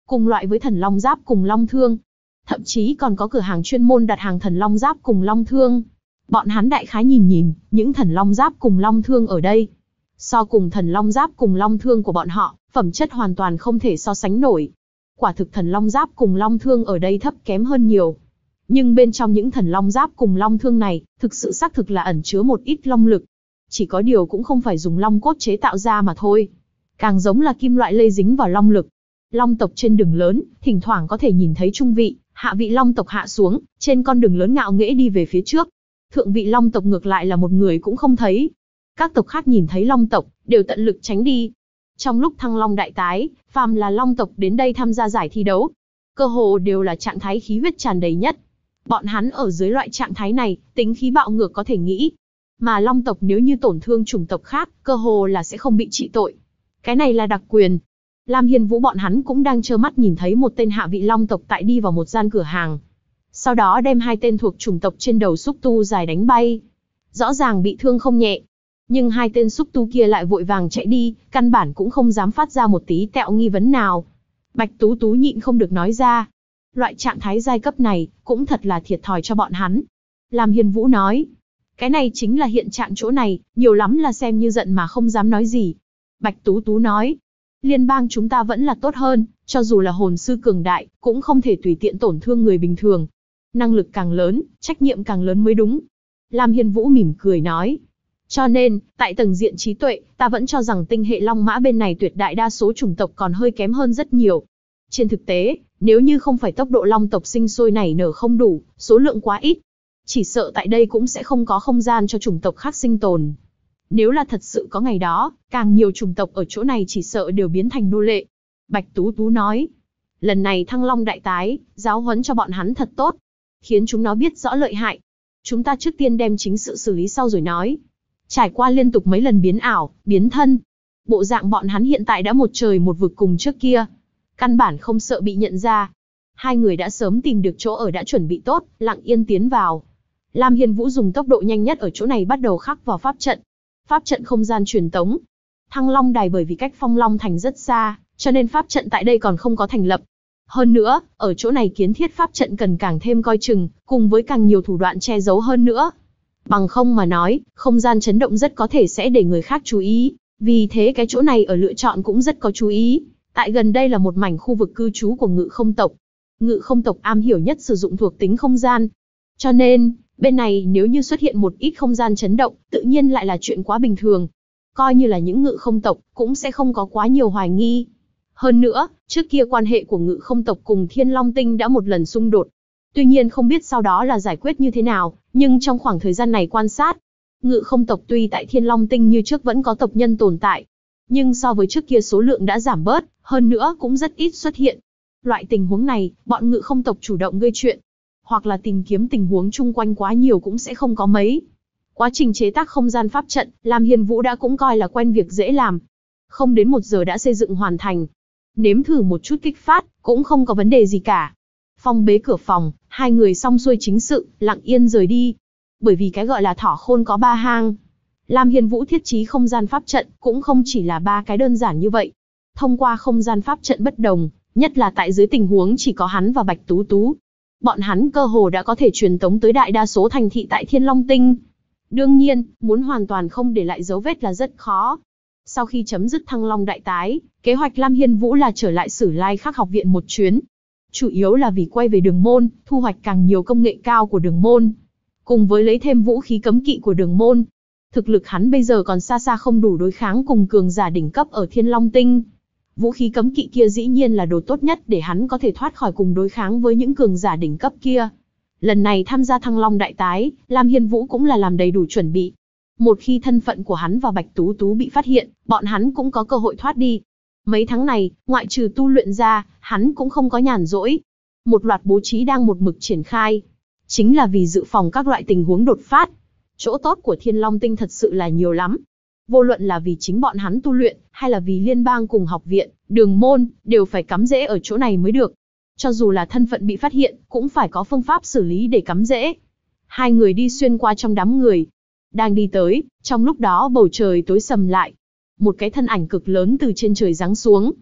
cùng loại với thần long giáp cùng long thương. Thậm chí còn có cửa hàng chuyên môn đặt hàng thần long giáp cùng long thương. Bọn hắn đại khái nhìn nhìn, những thần long giáp cùng long thương ở đây. So cùng thần long giáp cùng long thương của bọn họ, phẩm chất hoàn toàn không thể so sánh nổi. Quả thực thần long giáp cùng long thương ở đây thấp kém hơn nhiều. Nhưng bên trong những thần long giáp cùng long thương này, thực sự xác thực là ẩn chứa một ít long lực. Chỉ có điều cũng không phải dùng long cốt chế tạo ra mà thôi. Càng giống là kim loại lây dính vào long lực. Long tộc trên đường lớn, thỉnh thoảng có thể nhìn thấy trung vị, hạ vị long tộc hạ xuống, trên con đường lớn ngạo nghễ đi về phía trước. Thượng vị long tộc ngược lại là một người cũng không thấy. Các tộc khác nhìn thấy long tộc, đều tận lực tránh đi. Trong lúc Thăng Long đại tái, phàm là long tộc đến đây tham gia giải thi đấu, cơ hồ đều là trạng thái khí huyết tràn đầy nhất. Bọn hắn ở dưới loại trạng thái này, tính khí bạo ngược có thể nghĩ. Mà long tộc nếu như tổn thương chủng tộc khác, cơ hồ là sẽ không bị trị tội. Cái này là đặc quyền. Lam Hiên Vũ bọn hắn cũng đang trơ mắt nhìn thấy một tên hạ vị long tộc tại đi vào một gian cửa hàng. Sau đó đem hai tên thuộc chủng tộc trên đầu xúc tu dài đánh bay. Rõ ràng bị thương không nhẹ. Nhưng hai tên xúc tu kia lại vội vàng chạy đi, căn bản cũng không dám phát ra một tí tẹo nghi vấn nào. Bạch Tú Tú nhịn không được nói ra. Loại trạng thái giai cấp này, cũng thật là thiệt thòi cho bọn hắn. Lam Hiên Vũ nói. Cái này chính là hiện trạng chỗ này, nhiều lắm là xem như giận mà không dám nói gì. Bạch Tú Tú nói. Liên bang chúng ta vẫn là tốt hơn, cho dù là hồn sư cường đại, cũng không thể tùy tiện tổn thương người bình thường. Năng lực càng lớn, trách nhiệm càng lớn mới đúng. Lam Hiên Vũ mỉm cười nói. Cho nên, tại tầng diện trí tuệ, ta vẫn cho rằng tinh hệ Long Mã bên này tuyệt đại đa số chủng tộc còn hơi kém hơn rất nhiều. Trên thực tế, nếu như không phải tốc độ long tộc sinh sôi nảy nở không đủ, số lượng quá ít, chỉ sợ tại đây cũng sẽ không có không gian cho chủng tộc khác sinh tồn. Nếu là thật sự có ngày đó, càng nhiều chủng tộc ở chỗ này chỉ sợ đều biến thành nô lệ. Bạch Tú Tú nói, lần này Thăng Long đại tái, giáo huấn cho bọn hắn thật tốt, khiến chúng nó biết rõ lợi hại. Chúng ta trước tiên đem chính sự xử lý sau rồi nói. Trải qua liên tục mấy lần biến ảo, biến thân, bộ dạng bọn hắn hiện tại đã một trời một vực cùng trước kia. Căn bản không sợ bị nhận ra. Hai người đã sớm tìm được chỗ ở đã chuẩn bị tốt, lặng yên tiến vào. Lam Hiên Vũ dùng tốc độ nhanh nhất ở chỗ này bắt đầu khắc vào pháp trận. Pháp trận không gian truyền tống. Thăng Long đài bởi vì cách Phong Long thành rất xa, cho nên pháp trận tại đây còn không có thành lập. Hơn nữa, ở chỗ này kiến thiết pháp trận cần càng thêm coi chừng, cùng với càng nhiều thủ đoạn che giấu hơn nữa. Bằng không mà nói, không gian chấn động rất có thể sẽ để người khác chú ý. Vì thế cái chỗ này ở lựa chọn cũng rất có chú ý. Tại gần đây là một mảnh khu vực cư trú của Ngự Không tộc. Ngự Không tộc am hiểu nhất sử dụng thuộc tính không gian. Cho nên, bên này nếu như xuất hiện một ít không gian chấn động, tự nhiên lại là chuyện quá bình thường. Coi như là những Ngự Không tộc, cũng sẽ không có quá nhiều hoài nghi. Hơn nữa, trước kia quan hệ của Ngự Không tộc cùng Thiên Long Tinh đã một lần xung đột. Tuy nhiên không biết sau đó là giải quyết như thế nào, nhưng trong khoảng thời gian này quan sát, Ngự Không tộc tuy tại Thiên Long Tinh như trước vẫn có tộc nhân tồn tại, nhưng so với trước kia số lượng đã giảm bớt, hơn nữa cũng rất ít xuất hiện. Loại tình huống này, bọn Ngự Không tộc chủ động gây chuyện, hoặc là tìm kiếm tình huống chung quanh quá nhiều cũng sẽ không có mấy. Quá trình chế tác không gian pháp trận, Lam Hiên Vũ đã cũng coi là quen việc dễ làm. Không đến 1 giờ đã xây dựng hoàn thành. Nếm thử một chút kích phát, cũng không có vấn đề gì cả. Phong bế cửa phòng, hai người xong xuôi chính sự, lặng yên rời đi. Bởi vì cái gọi là thỏ khôn có 3 hang. Lam Hiên Vũ thiết trí không gian pháp trận, cũng không chỉ là 3 cái đơn giản như vậy. Thông qua không gian pháp trận bất đồng, nhất là tại dưới tình huống chỉ có hắn và Bạch Tú Tú. Bọn hắn cơ hồ đã có thể truyền tống tới đại đa số thành thị tại Thiên Long Tinh. Đương nhiên, muốn hoàn toàn không để lại dấu vết là rất khó. Sau khi chấm dứt Thăng Long đại tái, kế hoạch Lam Hiên Vũ là trở lại Sử Lai Khắc học viện một chuyến. Chủ yếu là vì quay về Đường Môn, thu hoạch càng nhiều công nghệ cao của Đường Môn. Cùng với lấy thêm vũ khí cấm kỵ của Đường Môn. Thực lực hắn bây giờ còn xa xa không đủ đối kháng cùng cường giả đỉnh cấp ở Thiên Long Tinh. Vũ khí cấm kỵ kia dĩ nhiên là đồ tốt nhất để hắn có thể thoát khỏi cùng đối kháng với những cường giả đỉnh cấp kia. Lần này tham gia Thăng Long đại tái, Lam Hiên Vũ cũng là làm đầy đủ chuẩn bị. Một khi thân phận của hắn và Bạch Tú Tú bị phát hiện, bọn hắn cũng có cơ hội thoát đi. Mấy tháng này, ngoại trừ tu luyện ra, hắn cũng không có nhàn rỗi. Một loạt bố trí đang một mực triển khai. Chính là vì dự phòng các loại tình huống đột phát. Chỗ tốt của Thiên Long Tinh thật sự là nhiều lắm. Vô luận là vì chính bọn hắn tu luyện, hay là vì liên bang cùng học viện, Đường Môn, đều phải cắm rễ ở chỗ này mới được. Cho dù là thân phận bị phát hiện, cũng phải có phương pháp xử lý để cắm rễ. Hai người đi xuyên qua trong đám người. Đang đi tới, trong lúc đó bầu trời tối sầm lại. Một cái thân ảnh cực lớn từ trên trời giáng xuống.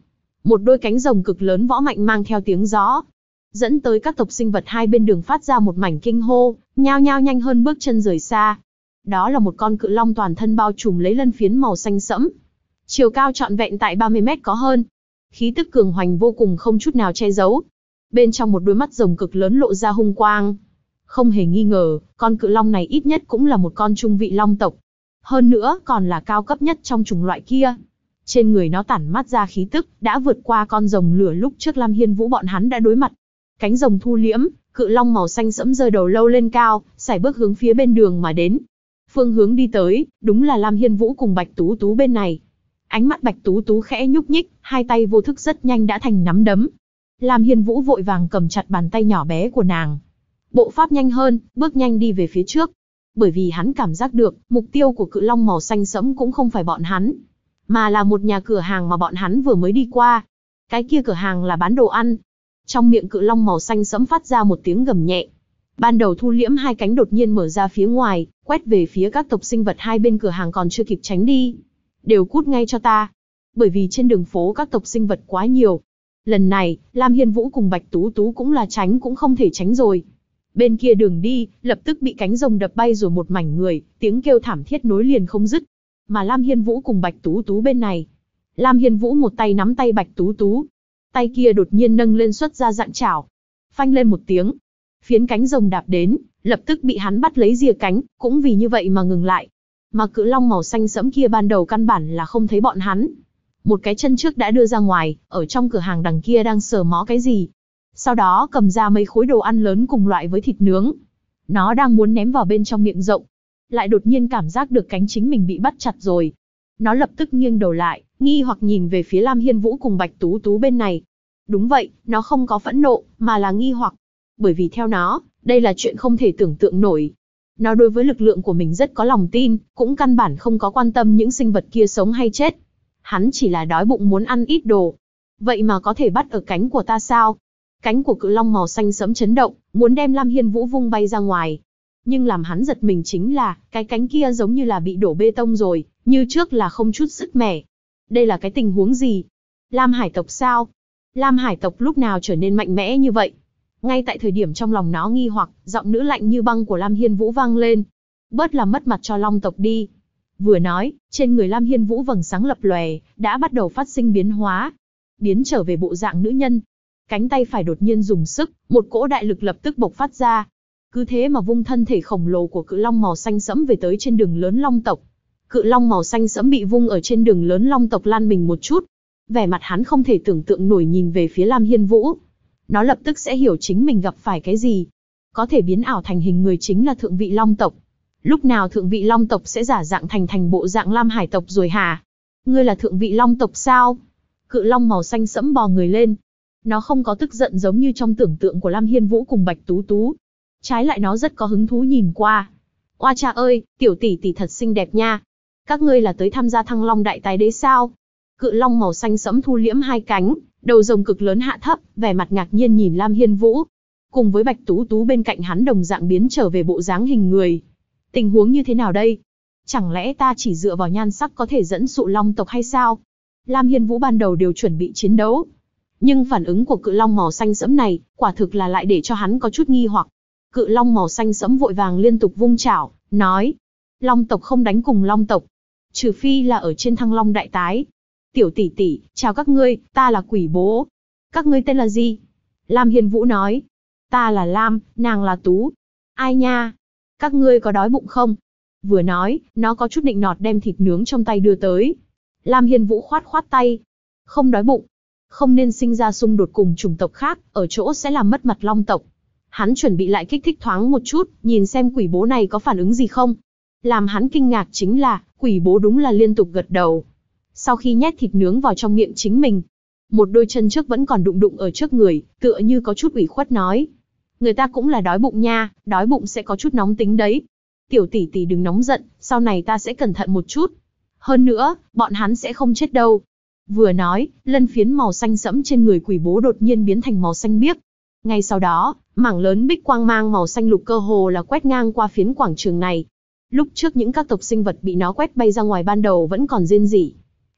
Một đôi cánh rồng cực lớn võ mạnh mang theo tiếng gió, dẫn tới các tộc sinh vật hai bên đường phát ra một mảnh kinh hô, nhao nhao nhanh hơn bước chân rời xa. Đó là một con cự long toàn thân bao trùm lấy lân phiến màu xanh sẫm, chiều cao trọn vẹn tại 30 mét có hơn. Khí tức cường hoành vô cùng không chút nào che giấu. Bên trong một đôi mắt rồng cực lớn lộ ra hung quang. Không hề nghi ngờ, con cự long này ít nhất cũng là một con trung vị long tộc. Hơn nữa, còn là cao cấp nhất trong chủng loại kia. Trên người nó tản mát ra khí tức, đã vượt qua con rồng lửa lúc trước Lam Hiên Vũ bọn hắn đã đối mặt. Cánh rồng thu liễm, cự long màu xanh sẫm giơ đầu lâu lên cao, sải bước hướng phía bên đường mà đến. Phương hướng đi tới, đúng là Lam Hiên Vũ cùng Bạch Tú Tú bên này. Ánh mắt Bạch Tú Tú khẽ nhúc nhích, hai tay vô thức rất nhanh đã thành nắm đấm. Lam Hiên Vũ vội vàng cầm chặt bàn tay nhỏ bé của nàng. Bộ pháp nhanh hơn, bước nhanh đi về phía trước. Bởi vì hắn cảm giác được, mục tiêu của cự long màu xanh sẫm cũng không phải bọn hắn, mà là một nhà cửa hàng mà bọn hắn vừa mới đi qua. Cái kia cửa hàng là bán đồ ăn. Trong miệng cự long màu xanh sẫm phát ra một tiếng gầm nhẹ. Ban đầu thu liễm hai cánh đột nhiên mở ra phía ngoài, quét về phía các tộc sinh vật hai bên cửa hàng còn chưa kịp tránh đi. Đều cút ngay cho ta. Bởi vì trên đường phố các tộc sinh vật quá nhiều. Lần này, Lam Hiên Vũ cùng Bạch Tú Tú cũng là tránh cũng không thể tránh rồi. Bên kia đường đi, lập tức bị cánh rồng đập bay rồi một mảnh người, tiếng kêu thảm thiết nối liền không dứt. Mà Lam Hiên Vũ cùng Bạch Tú Tú bên này. Lam Hiên Vũ một tay nắm tay Bạch Tú Tú. Tay kia đột nhiên nâng lên xuất ra dạng chảo. Phanh lên một tiếng. Phiến cánh rồng đạp đến, lập tức bị hắn bắt lấy rìa cánh, cũng vì như vậy mà ngừng lại. Mà cự long màu xanh sẫm kia ban đầu căn bản là không thấy bọn hắn. Một cái chân trước đã đưa ra ngoài, ở trong cửa hàng đằng kia đang sờ mó cái gì. Sau đó cầm ra mấy khối đồ ăn lớn cùng loại với thịt nướng. Nó đang muốn ném vào bên trong miệng rộng. Lại đột nhiên cảm giác được cánh chính mình bị bắt chặt rồi. Nó lập tức nghiêng đầu lại, nghi hoặc nhìn về phía Lam Hiên Vũ cùng Bạch Tú Tú bên này. Đúng vậy, nó không có phẫn nộ, mà là nghi hoặc. Bởi vì theo nó, đây là chuyện không thể tưởng tượng nổi. Nó đối với lực lượng của mình rất có lòng tin, cũng căn bản không có quan tâm những sinh vật kia sống hay chết. Hắn chỉ là đói bụng muốn ăn ít đồ. Vậy mà có thể bắt ở cánh của ta sao? Cánh của cự long màu xanh sẫm chấn động, muốn đem Lam Hiên Vũ vung bay ra ngoài. Nhưng làm hắn giật mình chính là, cái cánh kia giống như là bị đổ bê tông rồi, như trước là không chút sức mẻ. Đây là cái tình huống gì? Lam hải tộc sao? Lam hải tộc lúc nào trở nên mạnh mẽ như vậy? Ngay tại thời điểm trong lòng nó nghi hoặc, giọng nữ lạnh như băng của Lam Hiên Vũ vang lên. Bớt làm mất mặt cho long tộc đi. Vừa nói, trên người Lam Hiên Vũ vầng sáng lập lòe, đã bắt đầu phát sinh biến hóa. Biến trở về bộ dạng nữ nhân. Cánh tay phải đột nhiên dùng sức, một cỗ đại lực lập tức bộc phát ra. Cứ thế mà vung thân thể khổng lồ của cự long màu xanh sẫm về tới trên đường lớn long tộc. Cự long màu xanh sẫm bị vung ở trên đường lớn long tộc lan mình một chút. Vẻ mặt hắn không thể tưởng tượng nổi nhìn về phía Lam Hiên Vũ. Nó lập tức sẽ hiểu chính mình gặp phải cái gì. Có thể biến ảo thành hình người chính là thượng vị long tộc. Lúc nào thượng vị long tộc sẽ giả dạng thành bộ dạng Lam hải tộc rồi hả? Ngươi là thượng vị long tộc sao? Cự long màu xanh sẫm bò người lên. Nó không có tức giận giống như trong tưởng tượng của Lam Hiên Vũ cùng Bạch Tú Tú. Trái lại nó rất có hứng thú nhìn qua. Oa cha ơi, tiểu tỷ tỷ thật xinh đẹp nha. Các ngươi là tới tham gia Thăng Long đại tái đấy sao? Cự long màu xanh sẫm thu liễm hai cánh, đầu rồng cực lớn hạ thấp, vẻ mặt ngạc nhiên nhìn Lam Hiên Vũ. Cùng với Bạch Tú Tú bên cạnh hắn đồng dạng biến trở về bộ dáng hình người. Tình huống như thế nào đây? Chẳng lẽ ta chỉ dựa vào nhan sắc có thể dẫn dụ long tộc hay sao? Lam Hiên Vũ ban đầu đều chuẩn bị chiến đấu. Nhưng phản ứng của cự long màu xanh sẫm này, quả thực là lại để cho hắn có chút nghi hoặc. Cự long màu xanh sẫm vội vàng liên tục vung chảo, nói. Long tộc không đánh cùng long tộc. Trừ phi là ở trên Thăng Long đại tái. Tiểu tỷ tỷ, chào các ngươi, ta là quỷ bố. Các ngươi tên là gì? Lam Hiên Vũ nói. Ta là Lam, nàng là Tú. Ai nha? Các ngươi có đói bụng không? Vừa nói, nó có chút nịnh nọt đem thịt nướng trong tay đưa tới. Lam Hiên Vũ khoát khoát tay. Không đói bụng. Không nên sinh ra xung đột cùng chủng tộc khác, ở chỗ sẽ làm mất mặt long tộc. Hắn chuẩn bị lại kích thích thoáng một chút, nhìn xem quỷ bố này có phản ứng gì không. Làm hắn kinh ngạc chính là, quỷ bố đúng là liên tục gật đầu. Sau khi nhét thịt nướng vào trong miệng chính mình, một đôi chân trước vẫn còn đụng ở trước người, tựa như có chút ủy khuất nói. Người ta cũng là đói bụng nha, đói bụng sẽ có chút nóng tính đấy. Tiểu tỷ tỷ đừng nóng giận, sau này ta sẽ cẩn thận một chút. Hơn nữa, bọn hắn sẽ không chết đâu. Vừa nói, lân phiến màu xanh sẫm trên người quỷ bố đột nhiên biến thành màu xanh biếc. Ngay sau đó, mảng lớn bích quang mang màu xanh lục cơ hồ là quét ngang qua phiến quảng trường này. Lúc trước những các tộc sinh vật bị nó quét bay ra ngoài ban đầu vẫn còn rên rỉ.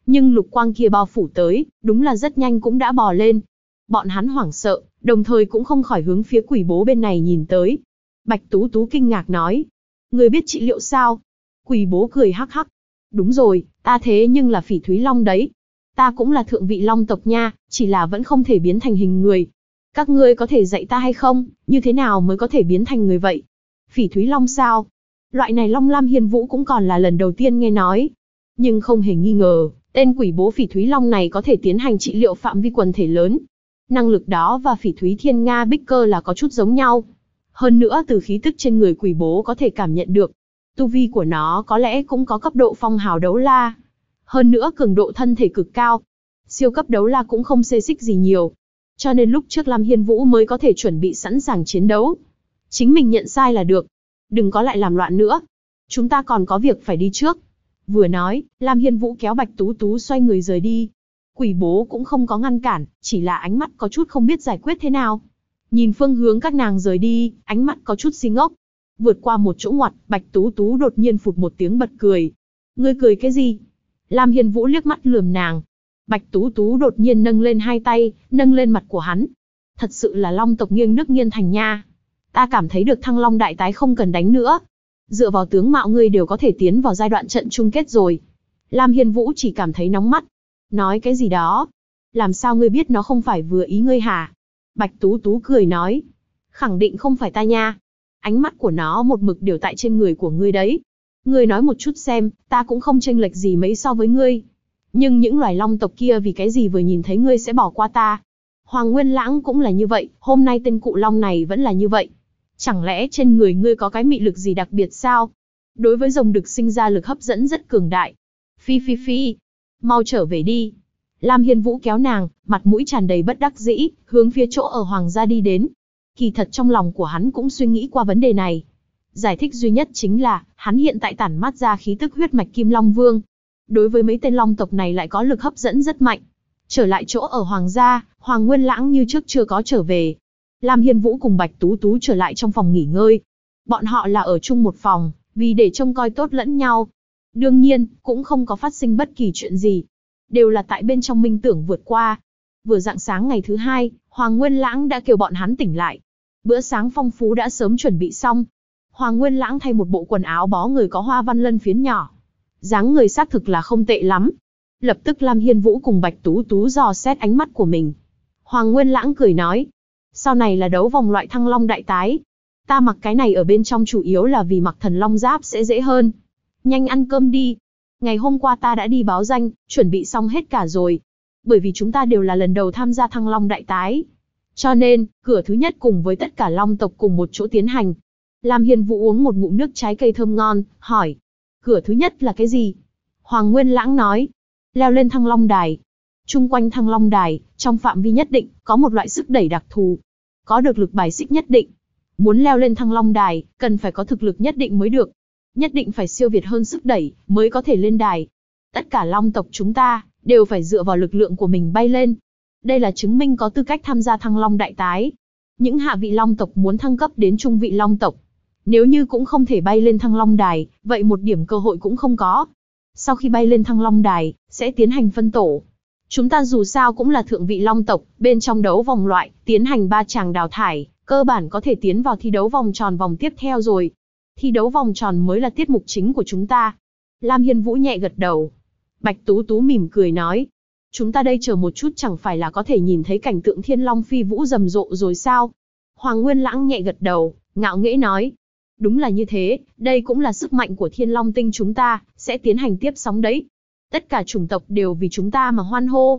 Nhưng lục quang kia bao phủ tới, đúng là rất nhanh cũng đã bò lên. Bọn hắn hoảng sợ, đồng thời cũng không khỏi hướng phía quỷ bố bên này nhìn tới. Bạch Tú Tú kinh ngạc nói, người biết trị liệu sao? Quỷ bố cười hắc hắc. Đúng rồi, ta thế nhưng là Phỉ Thúy Long đấy. Ta cũng là thượng vị long tộc nha, chỉ là vẫn không thể biến thành hình người. Các ngươi có thể dạy ta hay không, như thế nào mới có thể biến thành người vậy? Phỉ Thúy Long sao? Loại này Long Lam Hiên Vũ cũng còn là lần đầu tiên nghe nói. Nhưng không hề nghi ngờ, tên quỷ bố Phỉ Thúy Long này có thể tiến hành trị liệu phạm vi quần thể lớn. Năng lực đó và Phỉ Thúy Thiên Nga Bích Cơ là có chút giống nhau. Hơn nữa từ khí tức trên người quỷ bố có thể cảm nhận được. Tu vi của nó có lẽ cũng có cấp độ phong hào đấu la. Hơn nữa cường độ thân thể cực cao. Siêu cấp đấu la cũng không xê xích gì nhiều. Cho nên lúc trước Lam Hiên Vũ mới có thể chuẩn bị sẵn sàng chiến đấu. Chính mình nhận sai là được. Đừng có lại làm loạn nữa. Chúng ta còn có việc phải đi trước. Vừa nói, Lam Hiên Vũ kéo Bạch Tú Tú xoay người rời đi. Quỷ bố cũng không có ngăn cản, chỉ là ánh mắt có chút không biết giải quyết thế nào. Nhìn phương hướng các nàng rời đi, ánh mắt có chút si ngốc. Vượt qua một chỗ ngoặt, Bạch Tú Tú đột nhiên phụt một tiếng bật cười. Ngươi cười cái gì? Lam Hiên Vũ liếc mắt lườm nàng. Bạch Tú Tú đột nhiên nâng lên hai tay, nâng lên mặt của hắn. Thật sự là long tộc nghiêng nước nghiêng thành nha. Ta cảm thấy được Thăng Long đại tái không cần đánh nữa. Dựa vào tướng mạo ngươi đều có thể tiến vào giai đoạn trận chung kết rồi. Lam Hiên Vũ chỉ cảm thấy nóng mắt. Nói cái gì đó? Làm sao ngươi biết nó không phải vừa ý ngươi hả? Bạch Tú Tú cười nói. Khẳng định không phải ta nha. Ánh mắt của nó một mực đều tại trên người của ngươi đấy. Ngươi nói một chút xem, ta cũng không chênh lệch gì mấy so với ngươi. Nhưng những loài long tộc kia vì cái gì vừa nhìn thấy ngươi sẽ bỏ qua ta? Hoàng Nguyên Lãng cũng là như vậy, hôm nay tên cụ long này vẫn là như vậy. Chẳng lẽ trên người ngươi có cái mị lực gì đặc biệt sao? Đối với rồng đực sinh ra lực hấp dẫn rất cường đại. Phi phi phi, mau trở về đi. Lam Hiên Vũ kéo nàng, mặt mũi tràn đầy bất đắc dĩ, hướng phía chỗ ở hoàng gia đi đến. Kỳ thật trong lòng của hắn cũng suy nghĩ qua vấn đề này. Giải thích duy nhất chính là, hắn hiện tại tản mát ra khí tức huyết mạch Kim Long Vương. Đối với mấy tên long tộc này lại có lực hấp dẫn rất mạnh. Trở lại chỗ ở hoàng gia, Hoàng Nguyên Lãng như trước chưa có trở về. Lam Hiên Vũ cùng Bạch Tú Tú trở lại trong phòng nghỉ ngơi. Bọn họ là ở chung một phòng, vì để trông coi tốt lẫn nhau. Đương nhiên, cũng không có phát sinh bất kỳ chuyện gì. Đều là tại bên trong minh tưởng vượt qua. Vừa rạng sáng ngày thứ hai, Hoàng Nguyên Lãng đã kêu bọn hắn tỉnh lại. Bữa sáng phong phú đã sớm chuẩn bị xong. Hoàng Nguyên Lãng thay một bộ quần áo bó người có hoa văn lân phiến nhỏ. Dáng người xác thực là không tệ lắm. Lập tức Lam Hiên Vũ cùng Bạch Tú Tú dò xét ánh mắt của mình. Hoàng Nguyên Lãng cười nói. Sau này là đấu vòng loại Thăng Long đại tái. Ta mặc cái này ở bên trong chủ yếu là vì mặc thần long giáp sẽ dễ hơn. Nhanh ăn cơm đi. Ngày hôm qua ta đã đi báo danh, chuẩn bị xong hết cả rồi. Bởi vì chúng ta đều là lần đầu tham gia Thăng Long đại tái. Cho nên, cửa thứ nhất cùng với tất cả long tộc cùng một chỗ tiến hành. Lam Hiên Vũ uống một ngụm nước trái cây thơm ngon, hỏi. Cửa thứ nhất là cái gì? Hoàng Nguyên Lãng nói. Leo lên Thăng Long đài. Chung quanh Thăng Long đài, trong phạm vi nhất định, có một loại sức đẩy đặc thù. Có được lực bài xích nhất định. Muốn leo lên Thăng Long đài, cần phải có thực lực nhất định mới được. Nhất định phải siêu việt hơn sức đẩy, mới có thể lên đài. Tất cả long tộc chúng ta, đều phải dựa vào lực lượng của mình bay lên. Đây là chứng minh có tư cách tham gia Thăng Long đại tái. Những hạ vị long tộc muốn thăng cấp đến trung vị long tộc. Nếu như cũng không thể bay lên Thăng Long đài, vậy một điểm cơ hội cũng không có. Sau khi bay lên Thăng Long đài, sẽ tiến hành phân tổ. Chúng ta dù sao cũng là thượng vị long tộc, bên trong đấu vòng loại, tiến hành 3 tràng đào thải, cơ bản có thể tiến vào thi đấu vòng tròn vòng tiếp theo rồi. Thi đấu vòng tròn mới là tiết mục chính của chúng ta. Lam Hiên Vũ nhẹ gật đầu. Bạch Tú Tú mỉm cười nói. Chúng ta đây chờ một chút chẳng phải là có thể nhìn thấy cảnh tượng thiên long phi vũ rầm rộ rồi sao? Hoàng Nguyên Lãng nhẹ gật đầu, ngạo nghễ nói. Đúng là như thế, đây cũng là sức mạnh của thiên long tinh chúng ta, sẽ tiến hành tiếp sóng đấy. Tất cả chủng tộc đều vì chúng ta mà hoan hô.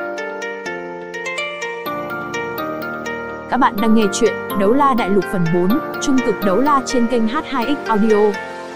Các bạn đang nghe chuyện Đấu La Đại Lục phần 4, Trung cực đấu la trên kênh H2X Audio.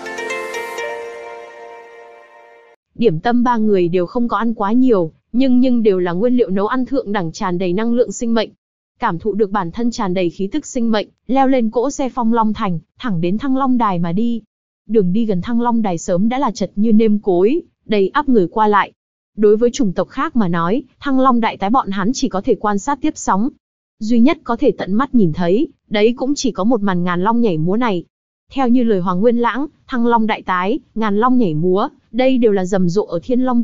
Điểm tâm ba người đều không có ăn quá nhiều, nhưng đều là nguyên liệu nấu ăn thượng đẳng tràn đầy năng lượng sinh mệnh. Cảm thụ được bản thân tràn đầy khí tức sinh mệnh, leo lên cỗ xe Phong Long Thành, thẳng đến Thăng Long Đài mà đi. Đường đi gần Thăng Long Đài sớm đã là chật như nêm cối, đầy ắp người qua lại. Đối với chủng tộc khác mà nói, Thăng Long đại tái bọn hắn chỉ có thể quan sát tiếp sóng. Duy nhất có thể tận mắt nhìn thấy, đấy cũng chỉ có một màn ngàn long nhảy múa này. Theo như lời Hoàng Nguyên Lãng, Thăng Long đại tái, ngàn long nhảy múa, đây đều là rầm rộ ở Thiên Long Tinh,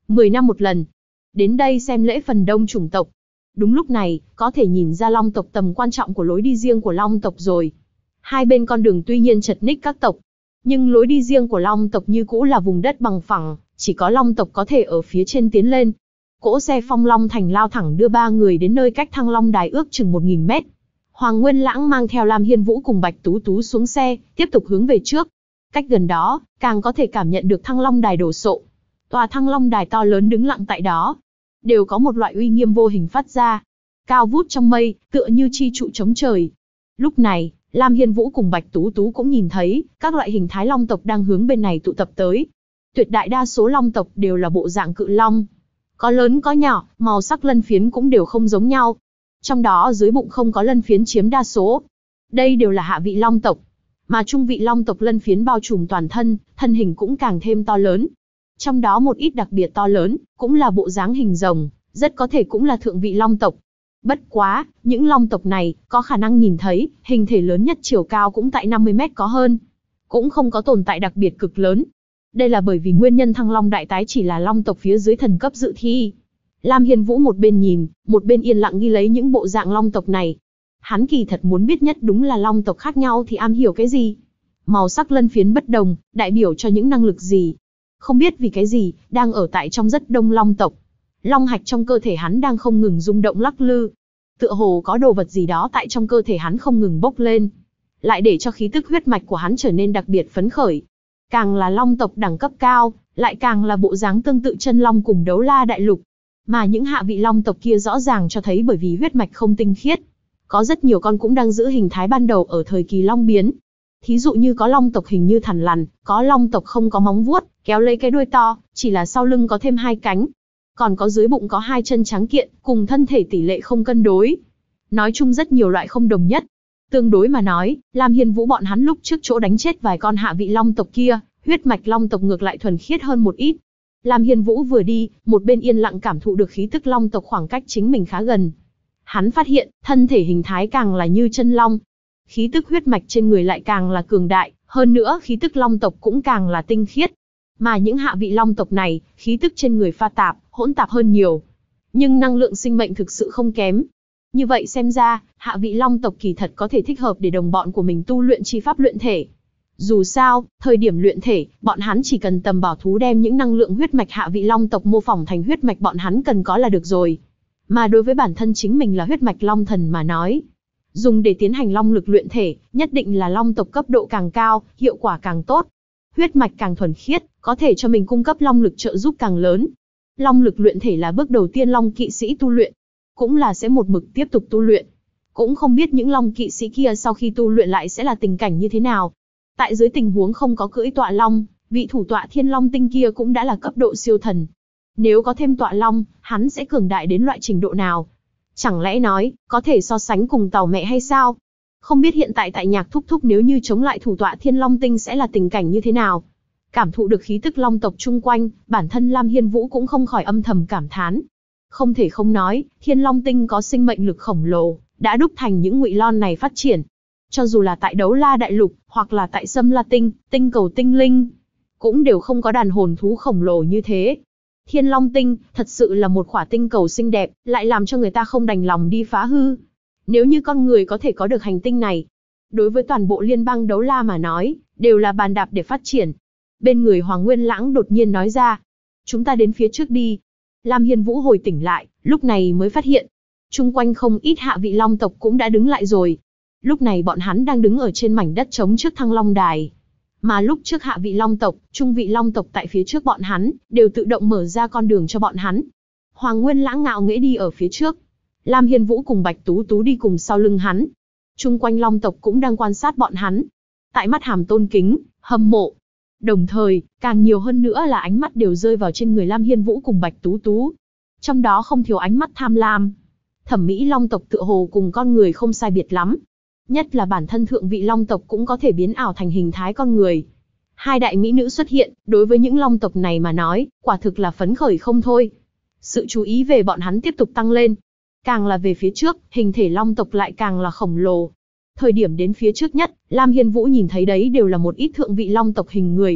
10 năm một lần. Đến đây xem lễ phần đông chủng tộc. Đúng lúc này, có thể nhìn ra Long tộc tầm quan trọng của lối đi riêng của Long tộc rồi. Hai bên con đường tuy nhiên chật ních các tộc, nhưng lối đi riêng của Long tộc như cũ là vùng đất bằng phẳng, chỉ có Long tộc có thể ở phía trên tiến lên. Cỗ xe Phong Long Thành lao thẳng đưa ba người đến nơi cách Thăng Long Đài ước chừng 1000 mét. Hoàng Nguyên Lãng mang theo Lam Hiên Vũ cùng Bạch Tú Tú xuống xe, tiếp tục hướng về trước. Cách gần đó, càng có thể cảm nhận được Thăng Long Đài đổ sộ. Tòa Thăng Long Đài to lớn đứng lặng tại đó, đều có một loại uy nghiêm vô hình phát ra, cao vút trong mây, tựa như chi trụ chống trời. Lúc này, Lam Hiên Vũ cùng Bạch Tú Tú cũng nhìn thấy, các loại hình thái long tộc đang hướng bên này tụ tập tới. Tuyệt đại đa số long tộc đều là bộ dạng cự long. Có lớn có nhỏ, màu sắc lân phiến cũng đều không giống nhau. Trong đó dưới bụng không có lân phiến chiếm đa số. Đây đều là hạ vị long tộc. Mà trung vị long tộc lân phiến bao trùm toàn thân, thân hình cũng càng thêm to lớn. Trong đó một ít đặc biệt to lớn, cũng là bộ dáng hình rồng, rất có thể cũng là thượng vị long tộc. Bất quá, những long tộc này, có khả năng nhìn thấy, hình thể lớn nhất chiều cao cũng tại 50 mét có hơn. Cũng không có tồn tại đặc biệt cực lớn. Đây là bởi vì nguyên nhân Thăng Long Đại Tái chỉ là long tộc phía dưới thần cấp dự thi. Lam Hiên Vũ một bên nhìn, một bên yên lặng ghi lấy những bộ dạng long tộc này. Hắn kỳ thật muốn biết nhất đúng là long tộc khác nhau thì am hiểu cái gì. Màu sắc lân phiến bất đồng, đại biểu cho những năng lực gì. Không biết vì cái gì, đang ở tại trong rất đông long tộc. Long hạch trong cơ thể hắn đang không ngừng rung động lắc lư. Tựa hồ có đồ vật gì đó tại trong cơ thể hắn không ngừng bốc lên. Lại để cho khí tức huyết mạch của hắn trở nên đặc biệt phấn khởi. Càng là long tộc đẳng cấp cao, lại càng là bộ dáng tương tự chân long cùng Đấu La Đại Lục. Mà những hạ vị long tộc kia rõ ràng cho thấy bởi vì huyết mạch không tinh khiết. Có rất nhiều con cũng đang giữ hình thái ban đầu ở thời kỳ long biến. Thí dụ như có long tộc hình như thằn lằn, có long tộc không có móng vuốt, kéo lấy cái đuôi to, chỉ là sau lưng có thêm 2 cánh. Còn có dưới bụng có 2 chân trắng kiện, cùng thân thể tỷ lệ không cân đối. Nói chung rất nhiều loại không đồng nhất. Tương đối mà nói, Lam Hiên Vũ bọn hắn lúc trước chỗ đánh chết vài con hạ vị long tộc kia, huyết mạch long tộc ngược lại thuần khiết hơn một ít. Lam Hiên Vũ vừa đi, một bên yên lặng cảm thụ được khí tức long tộc khoảng cách chính mình khá gần. Hắn phát hiện, thân thể hình thái càng là như chân long. Khí tức huyết mạch trên người lại càng là cường đại, hơn nữa khí tức long tộc cũng càng là tinh khiết. Mà những hạ vị long tộc này, khí tức trên người pha tạp, hỗn tạp hơn nhiều. Nhưng năng lượng sinh mệnh thực sự không kém. Như vậy xem ra, hạ vị long tộc kỳ thật có thể thích hợp để đồng bọn của mình tu luyện chi pháp luyện thể. Dù sao, thời điểm luyện thể, bọn hắn chỉ cần tầm bảo thú đem những năng lượng huyết mạch hạ vị long tộc mô phỏng thành huyết mạch bọn hắn cần có là được rồi. Mà đối với bản thân chính mình là huyết mạch long thần mà nói, dùng để tiến hành long lực luyện thể, nhất định là long tộc cấp độ càng cao, hiệu quả càng tốt. Huyết mạch càng thuần khiết, có thể cho mình cung cấp long lực trợ giúp càng lớn. Long lực luyện thể là bước đầu tiên long kỵ sĩ tu luyện, cũng là sẽ một mực tiếp tục tu luyện. Cũng không biết những long kỵ sĩ kia sau khi tu luyện lại sẽ là tình cảnh như thế nào. Tại dưới tình huống không có cưỡi tọa long, vị thủ tọa Thiên Long Tinh kia cũng đã là cấp độ siêu thần. Nếu có thêm tọa long, hắn sẽ cường đại đến loại trình độ nào? Chẳng lẽ nói, có thể so sánh cùng tàu mẹ hay sao? Không biết hiện tại tại Nhạc Thúc Thúc nếu như chống lại thủ tọa Thiên Long Tinh sẽ là tình cảnh như thế nào? Cảm thụ được khí tức long tộc chung quanh, bản thân Lam Hiên Vũ cũng không khỏi âm thầm cảm thán. Không thể không nói, Thiên Long Tinh có sinh mệnh lực khổng lồ, đã đúc thành những ngụy lon này phát triển. Cho dù là tại Đấu La Đại Lục, hoặc là tại Sâm La Tinh, tinh cầu tinh linh, cũng đều không có đàn hồn thú khổng lồ như thế. Thiên Long Tinh, thật sự là một khỏa tinh cầu xinh đẹp, lại làm cho người ta không đành lòng đi phá hư. Nếu như con người có thể có được hành tinh này, đối với toàn bộ liên bang Đấu La mà nói, đều là bàn đạp để phát triển. Bên người Hoàng Nguyên Lãng đột nhiên nói ra, chúng ta đến phía trước đi. Lam Hiên Vũ hồi tỉnh lại, lúc này mới phát hiện, chung quanh không ít hạ vị long tộc cũng đã đứng lại rồi. Lúc này bọn hắn đang đứng ở trên mảnh đất trống trước Thăng Long Đài. Mà lúc trước hạ vị long tộc, trung vị long tộc tại phía trước bọn hắn, đều tự động mở ra con đường cho bọn hắn. Hoàng Nguyên Lãng ngạo nghễ đi ở phía trước. Lam Hiên Vũ cùng Bạch Tú Tú đi cùng sau lưng hắn. Chung quanh long tộc cũng đang quan sát bọn hắn. Tại mắt hàm tôn kính, hâm mộ. Đồng thời, càng nhiều hơn nữa là ánh mắt đều rơi vào trên người Lam Hiên Vũ cùng Bạch Tú Tú. Trong đó không thiếu ánh mắt tham lam. Thẩm mỹ long tộc tựa hồ cùng con người không sai biệt lắm. Nhất là bản thân thượng vị long tộc cũng có thể biến ảo thành hình thái con người. Hai đại mỹ nữ xuất hiện, đối với những long tộc này mà nói, quả thực là phấn khởi không thôi. Sự chú ý về bọn hắn tiếp tục tăng lên. Càng là về phía trước, hình thể long tộc lại càng là khổng lồ. Thời điểm đến phía trước nhất, Lam Hiên Vũ nhìn thấy đấy đều là một ít thượng vị long tộc hình người.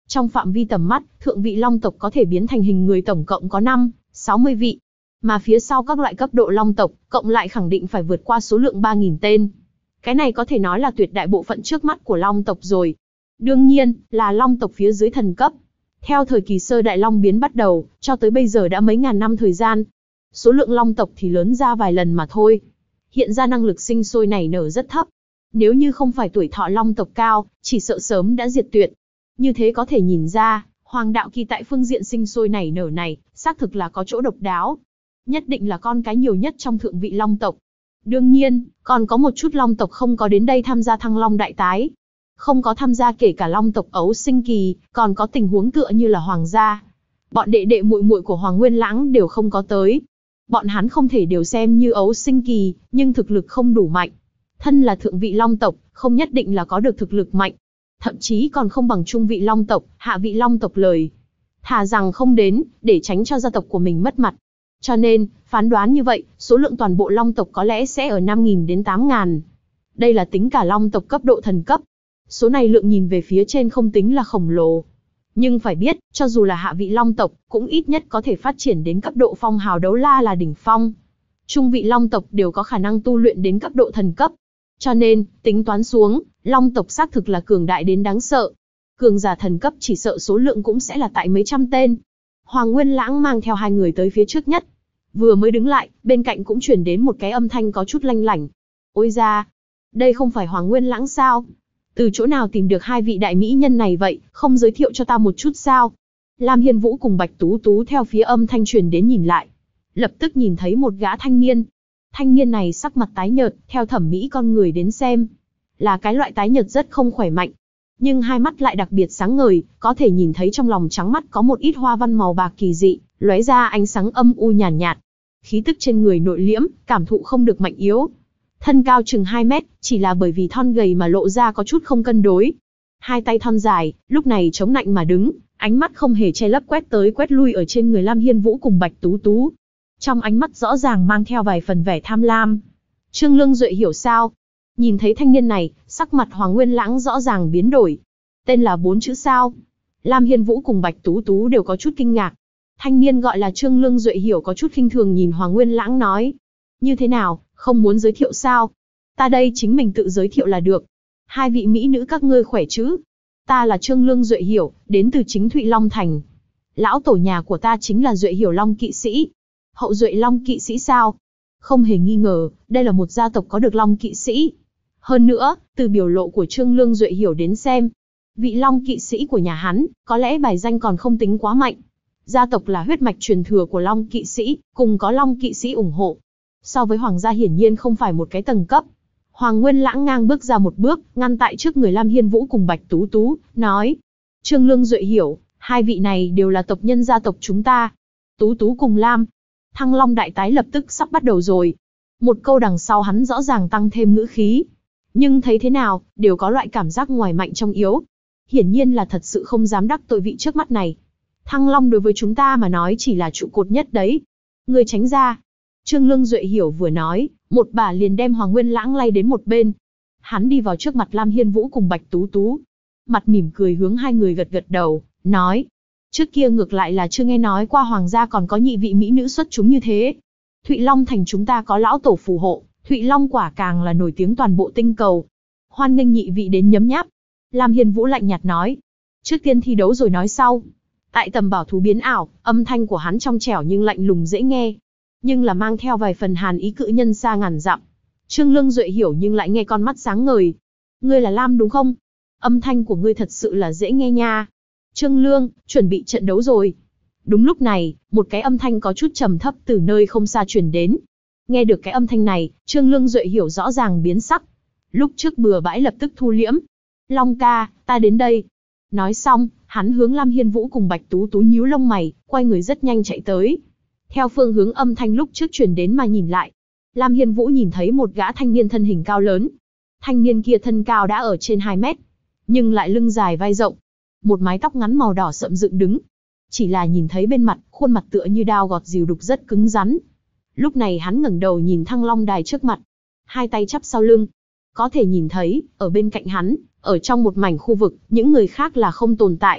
Trong phạm vi tầm mắt, thượng vị long tộc có thể biến thành hình người tổng cộng có 60 vị. Mà phía sau các loại cấp độ long tộc, cộng lại khẳng định phải vượt qua số lượng 3.000 tên. Cái này có thể nói là tuyệt đại bộ phận trước mắt của long tộc rồi. Đương nhiên, là long tộc phía dưới thần cấp. Theo thời kỳ sơ đại long biến bắt đầu, cho tới bây giờ đã mấy ngàn năm thời gian. Số lượng long tộc thì lớn ra vài lần mà thôi. Hiện ra năng lực sinh sôi nảy nở rất thấp. Nếu như không phải tuổi thọ long tộc cao, chỉ sợ sớm đã diệt tuyệt. Như thế có thể nhìn ra, Hoàng Đạo Kỳ tại phương diện sinh sôi nảy nở này, xác thực là có chỗ độc đáo. Nhất định là con cái nhiều nhất trong thượng vị long tộc. Đương nhiên, còn có một chút long tộc không có đến đây tham gia Thăng Long đại tái. Không có tham gia kể cả long tộc ấu sinh kỳ, còn có tình huống tựa như là hoàng gia. Bọn đệ đệ muội muội của Hoàng Nguyên Lãng đều không có tới. Bọn hắn không thể đều xem như ấu sinh kỳ, nhưng thực lực không đủ mạnh. Thân là thượng vị long tộc, không nhất định là có được thực lực mạnh. Thậm chí còn không bằng trung vị long tộc, hạ vị long tộc lời. Thà rằng không đến, để tránh cho gia tộc của mình mất mặt. Cho nên, phán đoán như vậy, số lượng toàn bộ long tộc có lẽ sẽ ở 5.000 đến 8.000. Đây là tính cả long tộc cấp độ thần cấp. Số này lượng nhìn về phía trên không tính là khổng lồ. Nhưng phải biết, cho dù là hạ vị long tộc, cũng ít nhất có thể phát triển đến cấp độ phong hào đấu la là đỉnh phong. Trung vị long tộc đều có khả năng tu luyện đến cấp độ thần cấp. Cho nên, tính toán xuống, long tộc xác thực là cường đại đến đáng sợ. Cường giả thần cấp chỉ sợ số lượng cũng sẽ là tại mấy trăm tên. Hoàng Nguyên Lãng mang theo hai người tới phía trước nhất. Vừa mới đứng lại, bên cạnh cũng truyền đến một cái âm thanh có chút lanh lảnh. Ôi da, đây không phải Hoàng Nguyên Lãng sao? Từ chỗ nào tìm được hai vị đại mỹ nhân này vậy, không giới thiệu cho ta một chút sao? Lam Hiên Vũ cùng Bạch Tú Tú theo phía âm thanh truyền đến nhìn lại. Lập tức nhìn thấy một gã thanh niên. Thanh niên này sắc mặt tái nhợt, theo thẩm mỹ con người đến xem. Là cái loại tái nhợt rất không khỏe mạnh. Nhưng hai mắt lại đặc biệt sáng ngời, có thể nhìn thấy trong lòng trắng mắt có một ít hoa văn màu bạc kỳ dị, lóe ra ánh sáng âm u nhàn nhạt. Khí tức trên người nội liễm, cảm thụ không được mạnh yếu. Thân cao chừng 2 mét, chỉ là bởi vì thon gầy mà lộ ra có chút không cân đối. Hai tay thon dài, lúc này chống nạnh mà đứng, ánh mắt không hề che lấp quét tới quét lui ở trên người Lam Hiên Vũ cùng Bạch Tú Tú. Trong ánh mắt rõ ràng mang theo vài phần vẻ tham lam. Trương Lương Duệ hiểu sao? Nhìn thấy thanh niên này, sắc mặt Hoàng Nguyên Lãng rõ ràng biến đổi. Tên là 4 chữ sao? Lam Hiên Vũ cùng Bạch Tú Tú đều có chút kinh ngạc. Thanh niên gọi là Trương Lương Duệ hiểu có chút khinh thường nhìn Hoàng Nguyên Lãng nói. Như thế nào, không muốn giới thiệu sao? Ta đây chính mình tự giới thiệu là được. Hai vị mỹ nữ các ngươi khỏe chứ? Ta là Trương Lương Duệ hiểu, đến từ chính Thụy Long Thành. Lão tổ nhà của ta chính là Duệ hiểu Long kỵ sĩ. Hậu Duệ Long kỵ sĩ sao? Không hề nghi ngờ, đây là một gia tộc có được Long kỵ sĩ. Hơn nữa, từ biểu lộ của Trương Lương Duệ hiểu đến xem, vị Long kỵ sĩ của nhà hắn, có lẽ bài danh còn không tính quá mạnh. Gia tộc là huyết mạch truyền thừa của Long kỵ sĩ, cùng có Long kỵ sĩ ủng hộ. So với Hoàng gia hiển nhiên không phải một cái tầng cấp. Hoàng Nguyên Lãng ngang bước ra một bước, ngăn tại trước người Lam Hiên Vũ cùng Bạch Tú Tú, nói. Trương Lương Duệ hiểu, hai vị này đều là tộc nhân gia tộc chúng ta. Tú Tú cùng Lam. Thăng Long đại tái lập tức sắp bắt đầu rồi. Một câu đằng sau hắn rõ ràng tăng thêm ngữ khí. Nhưng thấy thế nào, đều có loại cảm giác ngoài mạnh trong yếu. Hiển nhiên là thật sự không dám đắc tội vị trước mắt này. Thăng Long đối với chúng ta mà nói chỉ là trụ cột nhất đấy. Người tránh ra. Trương Lương Duệ hiểu vừa nói, một bà liền đem Hoàng Nguyên Lãng lay đến một bên. Hắn đi vào trước mặt Lam Hiên Vũ cùng Bạch Tú Tú. Mặt mỉm cười hướng hai người gật gật đầu, nói. Trước kia ngược lại là chưa nghe nói qua Hoàng gia còn có nhị vị mỹ nữ xuất chúng như thế. Thụy Long Thành chúng ta có lão tổ phù hộ, Thụy Long quả càng là nổi tiếng toàn bộ tinh cầu. Hoan nghênh nhị vị đến nhấm nháp. Lam Hiên Vũ lạnh nhạt nói. Trước tiên thi đấu rồi nói sau. Tại tầm bảo thú biến ảo, âm thanh của hắn trong trẻo nhưng lạnh lùng dễ nghe. Nhưng là mang theo vài phần hàn ý cự nhân xa ngàn dặm. Trương Lương Duệ hiểu nhưng lại nghe con mắt sáng ngời. Ngươi là Lam đúng không? Âm thanh của ngươi thật sự là dễ nghe nha. Trương Lương, chuẩn bị trận đấu rồi. Đúng lúc này, một cái âm thanh có chút trầm thấp từ nơi không xa truyền đến. Nghe được cái âm thanh này, Trương Lương Duệ hiểu rõ ràng biến sắc. Lúc trước bừa bãi lập tức thu liễm. Long ca, ta đến đây. Nói xong, hắn hướng Lam Hiên Vũ cùng Bạch Tú Tú nhíu lông mày, quay người rất nhanh chạy tới. Theo phương hướng âm thanh lúc trước truyền đến mà nhìn lại. Lam Hiên Vũ nhìn thấy một gã thanh niên thân hình cao lớn. Thanh niên kia thân cao đã ở trên 2 mét. Nhưng lại lưng dài vai rộng. Một mái tóc ngắn màu đỏ sậm dựng đứng. Chỉ là nhìn thấy bên mặt, khuôn mặt tựa như dao gọt dìu đục rất cứng rắn. Lúc này hắn ngẩng đầu nhìn Thăng Long đài trước mặt. Hai tay chắp sau lưng. Có thể nhìn thấy, ở bên cạnh hắn, ở trong một mảnh khu vực, những người khác là không tồn tại.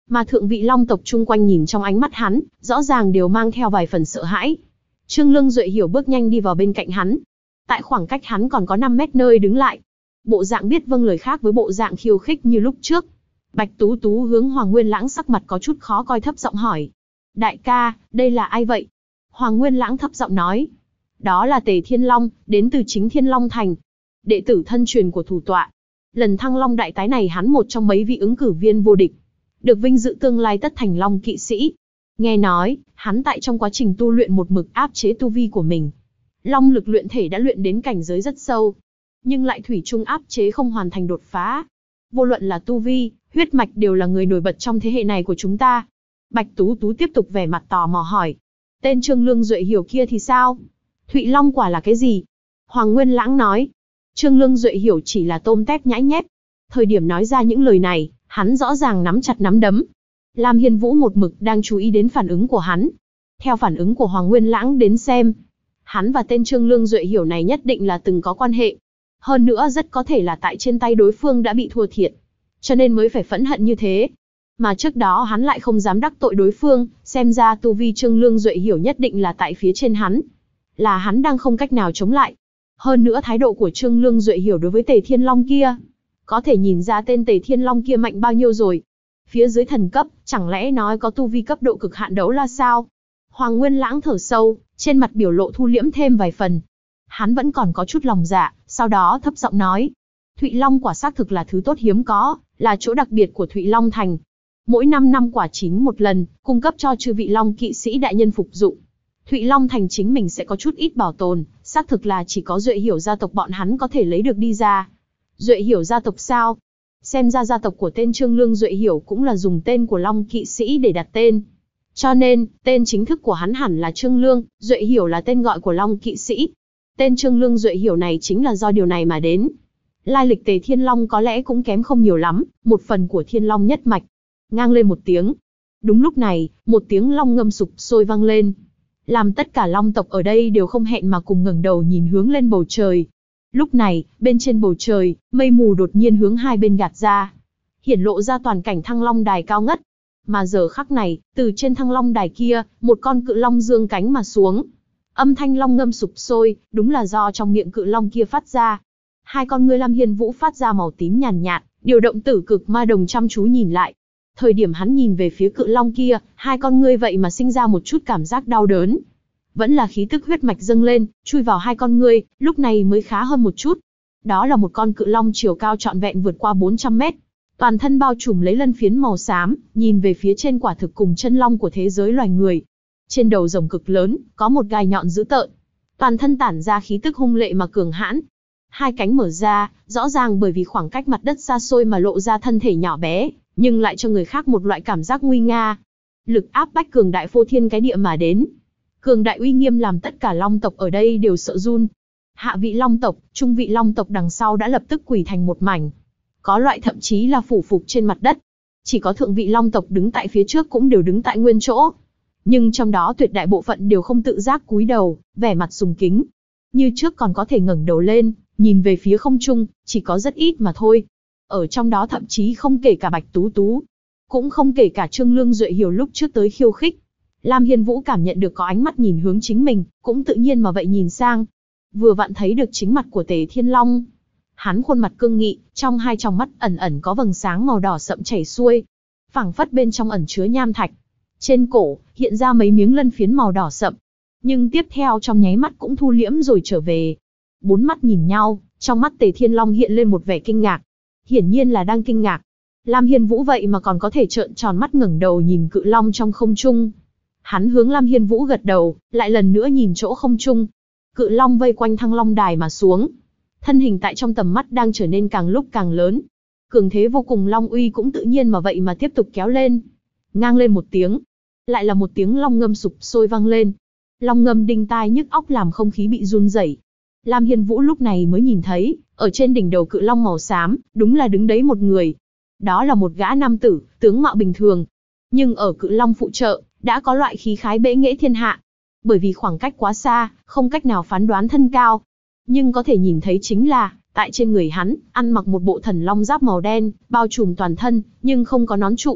Mà thượng vị long tộc chung quanh nhìn trong ánh mắt hắn, rõ ràng đều mang theo vài phần sợ hãi. Trương Lương Duệ Hiểu bước nhanh đi vào bên cạnh hắn. Tại khoảng cách hắn còn có 5 mét nơi đứng lại. Bộ dạng biết vâng lời khác với bộ dạng khiêu khích như lúc trước. Bạch Tú Tú hướng Hoàng Nguyên Lãng sắc mặt có chút khó coi thấp giọng hỏi. Đại ca, đây là ai vậy? Hoàng Nguyên Lãng thấp giọng nói. Đó là Tề Thiên Long, đến từ chính Thiên Long Thành. Đệ tử thân truyền của thủ tọa. Lần Thăng Long đại tái này hắn một trong mấy vị ứng cử viên vô địch. Được vinh dự tương lai tất thành Long kỵ sĩ. Nghe nói, hắn tại trong quá trình tu luyện một mực áp chế tu vi của mình. Long lực luyện thể đã luyện đến cảnh giới rất sâu. Nhưng lại thủy chung áp chế không hoàn thành đột phá. Vô luận là tu vi, huyết mạch đều là người nổi bật trong thế hệ này của chúng ta. Bạch Tú Tú tiếp tục vẻ mặt tò mò hỏi. Tên Trương Lương Duệ Hiểu kia thì sao? Thụy Long quả là cái gì? Hoàng Nguyên Lãng nói. Trương Lương Duệ Hiểu chỉ là tôm tép nhãi nhép. Thời điểm nói ra những lời này, hắn rõ ràng nắm chặt nắm đấm. Lam Hiên Vũ một mực đang chú ý đến phản ứng của hắn. Theo phản ứng của Hoàng Nguyên Lãng đến xem, hắn và tên Trương Lương Duệ Hiểu này nhất định là từng có quan hệ. Hơn nữa rất có thể là tại trên tay đối phương đã bị thua thiệt, cho nên mới phải phẫn hận như thế. Mà trước đó hắn lại không dám đắc tội đối phương, xem ra tu vi Trương Lương Duệ Hiểu nhất định là tại phía trên hắn. Là hắn đang không cách nào chống lại. Hơn nữa thái độ của Trương Lương Duệ Hiểu đối với Tề Thiên Long kia, có thể nhìn ra tên Tề Thiên Long kia mạnh bao nhiêu rồi. Phía dưới thần cấp, chẳng lẽ nói có tu vi cấp độ cực hạn đấu la sao? Hoàng Nguyên Lãng thở sâu, trên mặt biểu lộ thu liễm thêm vài phần. Hắn vẫn còn có chút lòng dạ, sau đó thấp giọng nói. Thụy Long quả xác thực là thứ tốt hiếm có, là chỗ đặc biệt của Thụy Long Thành. Mỗi 5 năm quả chín một lần, cung cấp cho chư vị Long kỵ sĩ đại nhân phục dụng. Thụy Long Thành chính mình sẽ có chút ít bảo tồn, xác thực là chỉ có Duệ Hiểu gia tộc bọn hắn có thể lấy được đi ra. Duệ Hiểu gia tộc sao? Xem ra gia tộc của tên Trương Lương Duệ Hiểu cũng là dùng tên của Long kỵ sĩ để đặt tên. Cho nên, tên chính thức của hắn hẳn là Trương Lương, Duệ Hiểu là tên gọi của Long kỵ sĩ. Tên Trương Lương Duệ Hiểu này chính là do điều này mà đến. Lai lịch Tề Thiên Long có lẽ cũng kém không nhiều lắm, một phần của Thiên Long nhất mạch. Ngang lên một tiếng. Đúng lúc này, một tiếng long ngâm sục sôi vang lên. Làm tất cả long tộc ở đây đều không hẹn mà cùng ngẩng đầu nhìn hướng lên bầu trời. Lúc này, bên trên bầu trời, mây mù đột nhiên hướng hai bên gạt ra. Hiển lộ ra toàn cảnh Thăng Long đài cao ngất. Mà giờ khắc này, từ trên Thăng Long đài kia, một con cự long dương cánh mà xuống. Âm thanh long ngâm sục sôi, đúng là do trong miệng cự long kia phát ra. Hai con ngươi Lam Hiên Vũ phát ra màu tím nhàn nhạt, điều động tử cực ma đồng chăm chú nhìn lại. Thời điểm hắn nhìn về phía cự long kia, hai con ngươi vậy mà sinh ra một chút cảm giác đau đớn. Vẫn là khí tức huyết mạch dâng lên, chui vào hai con ngươi, lúc này mới khá hơn một chút. Đó là một con cự long chiều cao trọn vẹn vượt qua 400 mét. Toàn thân bao trùm lấy lân phiến màu xám, nhìn về phía trên quả thực cùng chân long của thế giới loài người. Trên đầu rồng cực lớn, có một gai nhọn dữ tợn. Toàn thân tản ra khí tức hung lệ mà cường hãn. Hai cánh mở ra, rõ ràng bởi vì khoảng cách mặt đất xa xôi mà lộ ra thân thể nhỏ bé, nhưng lại cho người khác một loại cảm giác nguy nga. Lực áp bách cường đại phô thiên cái địa mà đến. Cường đại uy nghiêm làm tất cả long tộc ở đây đều sợ run. Hạ vị long tộc, trung vị long tộc đằng sau đã lập tức quỳ thành một mảnh. Có loại thậm chí là phủ phục trên mặt đất. Chỉ có thượng vị long tộc đứng tại phía trước cũng đều đứng tại nguyên chỗ. Nhưng trong đó tuyệt đại bộ phận đều không tự giác cúi đầu, vẻ mặt sùng kính. Như trước còn có thể ngẩng đầu lên, nhìn về phía không trung, chỉ có rất ít mà thôi. Ở trong đó thậm chí không kể cả Bạch Tú Tú, cũng không kể cả Trương Lương Duệ Hiểu lúc trước tới khiêu khích. Lam Hiên Vũ cảm nhận được có ánh mắt nhìn hướng chính mình, cũng tự nhiên mà vậy nhìn sang. Vừa vặn thấy được chính mặt của Tề Thiên Long. Hắn khuôn mặt cương nghị, trong hai tròng mắt ẩn ẩn có vầng sáng màu đỏ sậm chảy xuôi. Phảng phất bên trong ẩn chứa nham thạch. Trên cổ, hiện ra mấy miếng lân phiến màu đỏ sậm. Nhưng tiếp theo trong nháy mắt cũng thu liễm rồi trở về. Bốn mắt nhìn nhau, trong mắt Tề Thiên Long hiện lên một vẻ kinh ngạc. Hiển nhiên là đang kinh ngạc. Lam Hiên Vũ vậy mà còn có thể trợn tròn mắt ngẩng đầu nhìn cự long trong không trung. Hắn hướng Lam Hiên Vũ gật đầu, lại lần nữa nhìn chỗ không trung. Cự long vây quanh Thăng Long đài mà xuống. Thân hình tại trong tầm mắt đang trở nên càng lúc càng lớn. Cường thế vô cùng long uy cũng tự nhiên mà vậy mà tiếp tục kéo lên. Ngang lên một tiếng. Lại là một tiếng long ngâm sục sôi vang lên. Long ngâm đinh tai nhức óc làm không khí bị run rẩy. Lam Hiên Vũ lúc này mới nhìn thấy, ở trên đỉnh đầu cự long màu xám, đúng là đứng đấy một người. Đó là một gã nam tử, tướng mạo bình thường. Nhưng ở cự long phụ trợ, đã có loại khí khái bệ nghệ thiên hạ. Bởi vì khoảng cách quá xa, không cách nào phán đoán thân cao. Nhưng có thể nhìn thấy chính là, tại trên người hắn, ăn mặc một bộ thần long giáp màu đen, bao trùm toàn thân, nhưng không có nón trụ.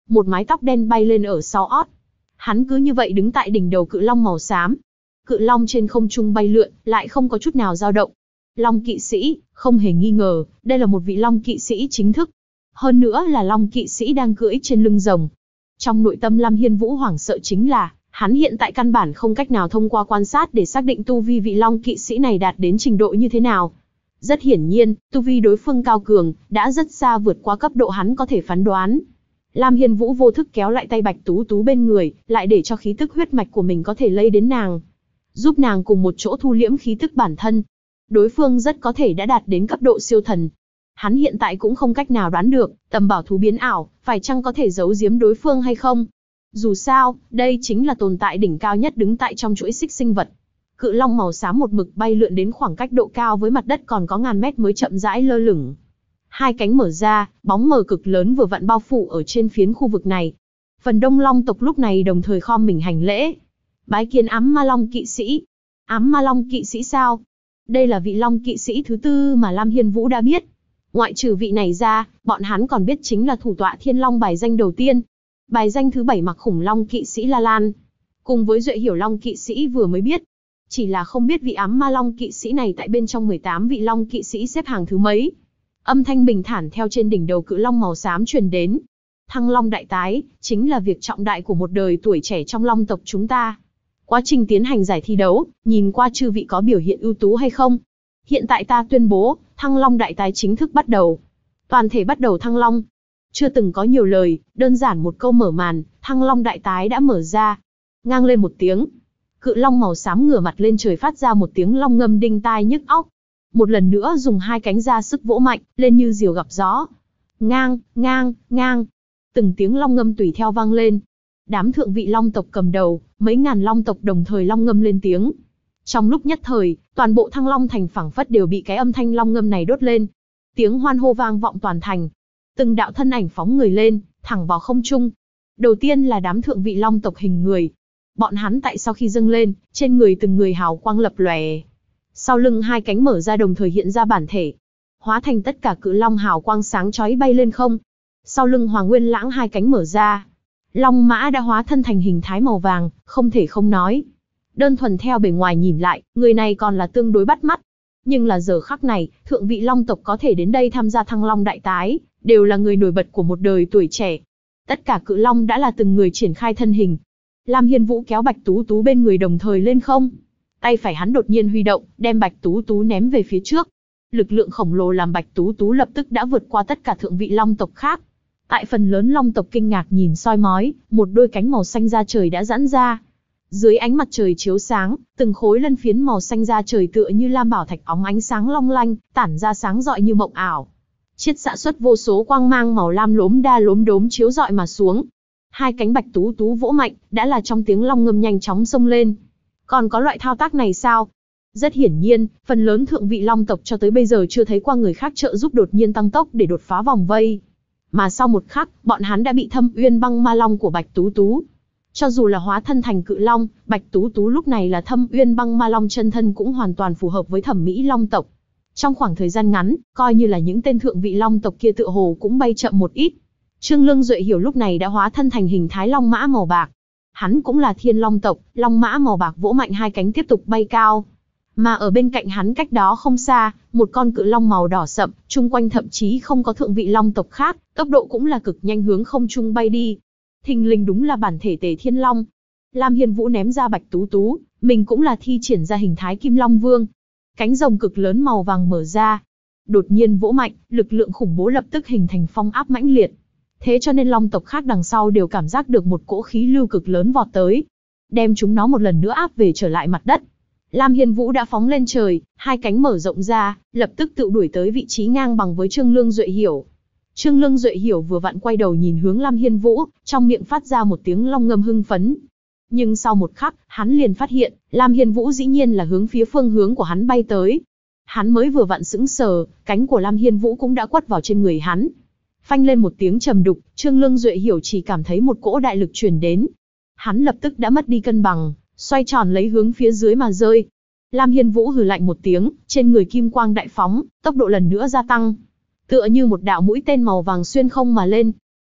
Một mái tóc đen bay lên ở sau ót. Hắn cứ như vậy đứng tại đỉnh đầu cự long màu xám. Cự long trên không trung bay lượn, lại không có chút nào dao động. Long kỵ sĩ, không hề nghi ngờ, đây là một vị long kỵ sĩ chính thức. Hơn nữa là long kỵ sĩ đang cưỡi trên lưng rồng. Trong nội tâm Lam Hiên Vũ hoảng sợ chính là, hắn hiện tại căn bản không cách nào thông qua quan sát để xác định tu vi vị long kỵ sĩ này đạt đến trình độ như thế nào. Rất hiển nhiên, tu vi đối phương cao cường, đã rất xa vượt qua cấp độ hắn có thể phán đoán. Lam Hiên Vũ vô thức kéo lại tay Bạch Tú Tú bên người, lại để cho khí tức huyết mạch của mình có thể lây đến nàng, giúp nàng cùng một chỗ thu liễm khí tức bản thân. Đối phương rất có thể đã đạt đến cấp độ siêu thần. Hắn hiện tại cũng không cách nào đoán được, tầm bảo thú biến ảo, phải chăng có thể giấu giếm đối phương hay không. Dù sao, đây chính là tồn tại đỉnh cao nhất đứng tại trong chuỗi xích sinh vật. Cự long màu xám một mực bay lượn đến khoảng cách độ cao với mặt đất còn có ngàn mét mới chậm rãi lơ lửng. Hai cánh mở ra, bóng mờ cực lớn vừa vặn bao phủ ở trên phiến khu vực này. Phần đông long tộc lúc này đồng thời khom mình hành lễ. Bái kiến ám ma long kỵ sĩ. Ám ma long kỵ sĩ sao? Đây là vị long kỵ sĩ thứ tư mà Lam Hiên Vũ đã biết. Ngoại trừ vị này ra, bọn hắn còn biết chính là thủ tọa thiên long bài danh đầu tiên. Bài danh thứ 7 mặc khủng long kỵ sĩ La Lan. Cùng với Duệ Hiểu long kỵ sĩ vừa mới biết. Chỉ là không biết vị ám ma long kỵ sĩ này tại bên trong 18 vị long kỵ sĩ xếp hàng thứ mấy. Âm thanh bình thản theo trên đỉnh đầu cự long màu xám truyền đến. Thăng long đại tái, chính là việc trọng đại của một đời tuổi trẻ trong long tộc chúng ta. Quá trình tiến hành giải thi đấu, nhìn qua chư vị có biểu hiện ưu tú hay không? Hiện tại ta tuyên bố, Thăng long đại tái chính thức bắt đầu. Toàn thể bắt đầu thăng long. Chưa từng có nhiều lời, đơn giản một câu mở màn, Thăng long đại tái đã mở ra. Ngang lên một tiếng. Cự long màu xám ngửa mặt lên trời phát ra một tiếng long ngâm đinh tai nhức óc. Một lần nữa dùng hai cánh ra sức vỗ mạnh, lên như diều gặp gió. Ngang, ngang, ngang. Từng tiếng long ngâm tùy theo vang lên. Đám thượng vị long tộc cầm đầu, mấy ngàn long tộc đồng thời long ngâm lên tiếng. Trong lúc nhất thời, toàn bộ Thăng Long thành phảng phất đều bị cái âm thanh long ngâm này đốt lên. Tiếng hoan hô vang vọng toàn thành. Từng đạo thân ảnh phóng người lên, thẳng vào không trung. Đầu tiên là đám thượng vị long tộc hình người. Bọn hắn tại sau khi dâng lên, trên người từng người hào quang lập lòe. Sau lưng hai cánh mở ra đồng thời hiện ra bản thể. Hóa thành tất cả cự long hào quang sáng chói bay lên không. Sau lưng Hoàng Nguyên Lãng hai cánh mở ra. Long mã đã hóa thân thành hình thái màu vàng, không thể không nói. Đơn thuần theo bề ngoài nhìn lại, người này còn là tương đối bắt mắt. Nhưng là giờ khắc này, thượng vị long tộc có thể đến đây tham gia Thăng Long đại tái, đều là người nổi bật của một đời tuổi trẻ. Tất cả cự long đã là từng người triển khai thân hình. Lam Hiên Vũ kéo Bạch Tú Tú bên người đồng thời lên không. Tay phải hắn đột nhiên huy động, đem Bạch Tú Tú ném về phía trước. Lực lượng khổng lồ làm Bạch Tú Tú lập tức đã vượt qua tất cả thượng vị long tộc khác. Tại phần lớn long tộc kinh ngạc nhìn soi mói, một đôi cánh màu xanh da trời đã giãn ra. Dưới ánh mặt trời chiếu sáng, từng khối lân phiến màu xanh da trời tựa như lam bảo thạch óng ánh sáng long lanh, tản ra sáng rọi như mộng ảo. Chiết xạ xuất vô số quang mang màu lam lốm đa lốm đốm chiếu rọi mà xuống. Hai cánh Bạch Tú Tú vỗ mạnh, đã là trong tiếng long ngâm nhanh chóng xông lên. Còn có loại thao tác này sao? Rất hiển nhiên, phần lớn thượng vị long tộc cho tới bây giờ chưa thấy qua người khác trợ giúp đột nhiên tăng tốc để đột phá vòng vây. Mà sau một khắc, bọn hắn đã bị Thâm Uyên Băng Ma Long của Bạch Tú Tú. Cho dù là hóa thân thành cự long, Bạch Tú Tú lúc này là Thâm Uyên Băng Ma Long chân thân cũng hoàn toàn phù hợp với thẩm mỹ long tộc. Trong khoảng thời gian ngắn, coi như là những tên thượng vị long tộc kia tựa hồ cũng bay chậm một ít. Trương Lương Duệ Hiểu lúc này đã hóa thân thành hình thái long mã màu bạc. Hắn cũng là thiên long tộc, long mã màu bạc vỗ mạnh hai cánh tiếp tục bay cao. Mà ở bên cạnh hắn cách đó không xa, một con cự long màu đỏ sậm, chung quanh thậm chí không có thượng vị long tộc khác, tốc độ cũng là cực nhanh hướng không trung bay đi. Thình lình đúng là bản thể Tề Thiên Long. Lam Hiên Vũ ném ra Bạch Tú Tú, mình cũng là thi triển ra hình thái Kim Long Vương. Cánh rồng cực lớn màu vàng mở ra. Đột nhiên vỗ mạnh, lực lượng khủng bố lập tức hình thành phong áp mãnh liệt. Thế cho nên long tộc khác đằng sau đều cảm giác được một cỗ khí lưu cực lớn vọt tới. Đem chúng nó một lần nữa áp về trở lại mặt đất. Lam Hiên Vũ đã phóng lên trời, hai cánh mở rộng ra, lập tức tự đuổi tới vị trí ngang bằng với Trương Lương Duệ Hiểu. Trương Lương Duệ Hiểu vừa vặn quay đầu nhìn hướng Lam Hiên Vũ, trong miệng phát ra một tiếng long ngâm hưng phấn. Nhưng sau một khắc, hắn liền phát hiện, Lam Hiên Vũ dĩ nhiên là hướng phía phương hướng của hắn bay tới. Hắn mới vừa vặn sững sờ, cánh của Lam Hiên Vũ cũng đã quất vào trên người hắn. Phanh lên một tiếng trầm đục, Trương Lương Duệ Hiểu chỉ cảm thấy một cỗ đại lực truyền đến. Hắn lập tức đã mất đi cân bằng, xoay tròn lấy hướng phía dưới mà rơi. Lam Hiên Vũ hừ lạnh một tiếng, trên người kim quang đại phóng, tốc độ lần nữa gia tăng. Tựa như một đạo mũi tên màu vàng xuyên không mà lên.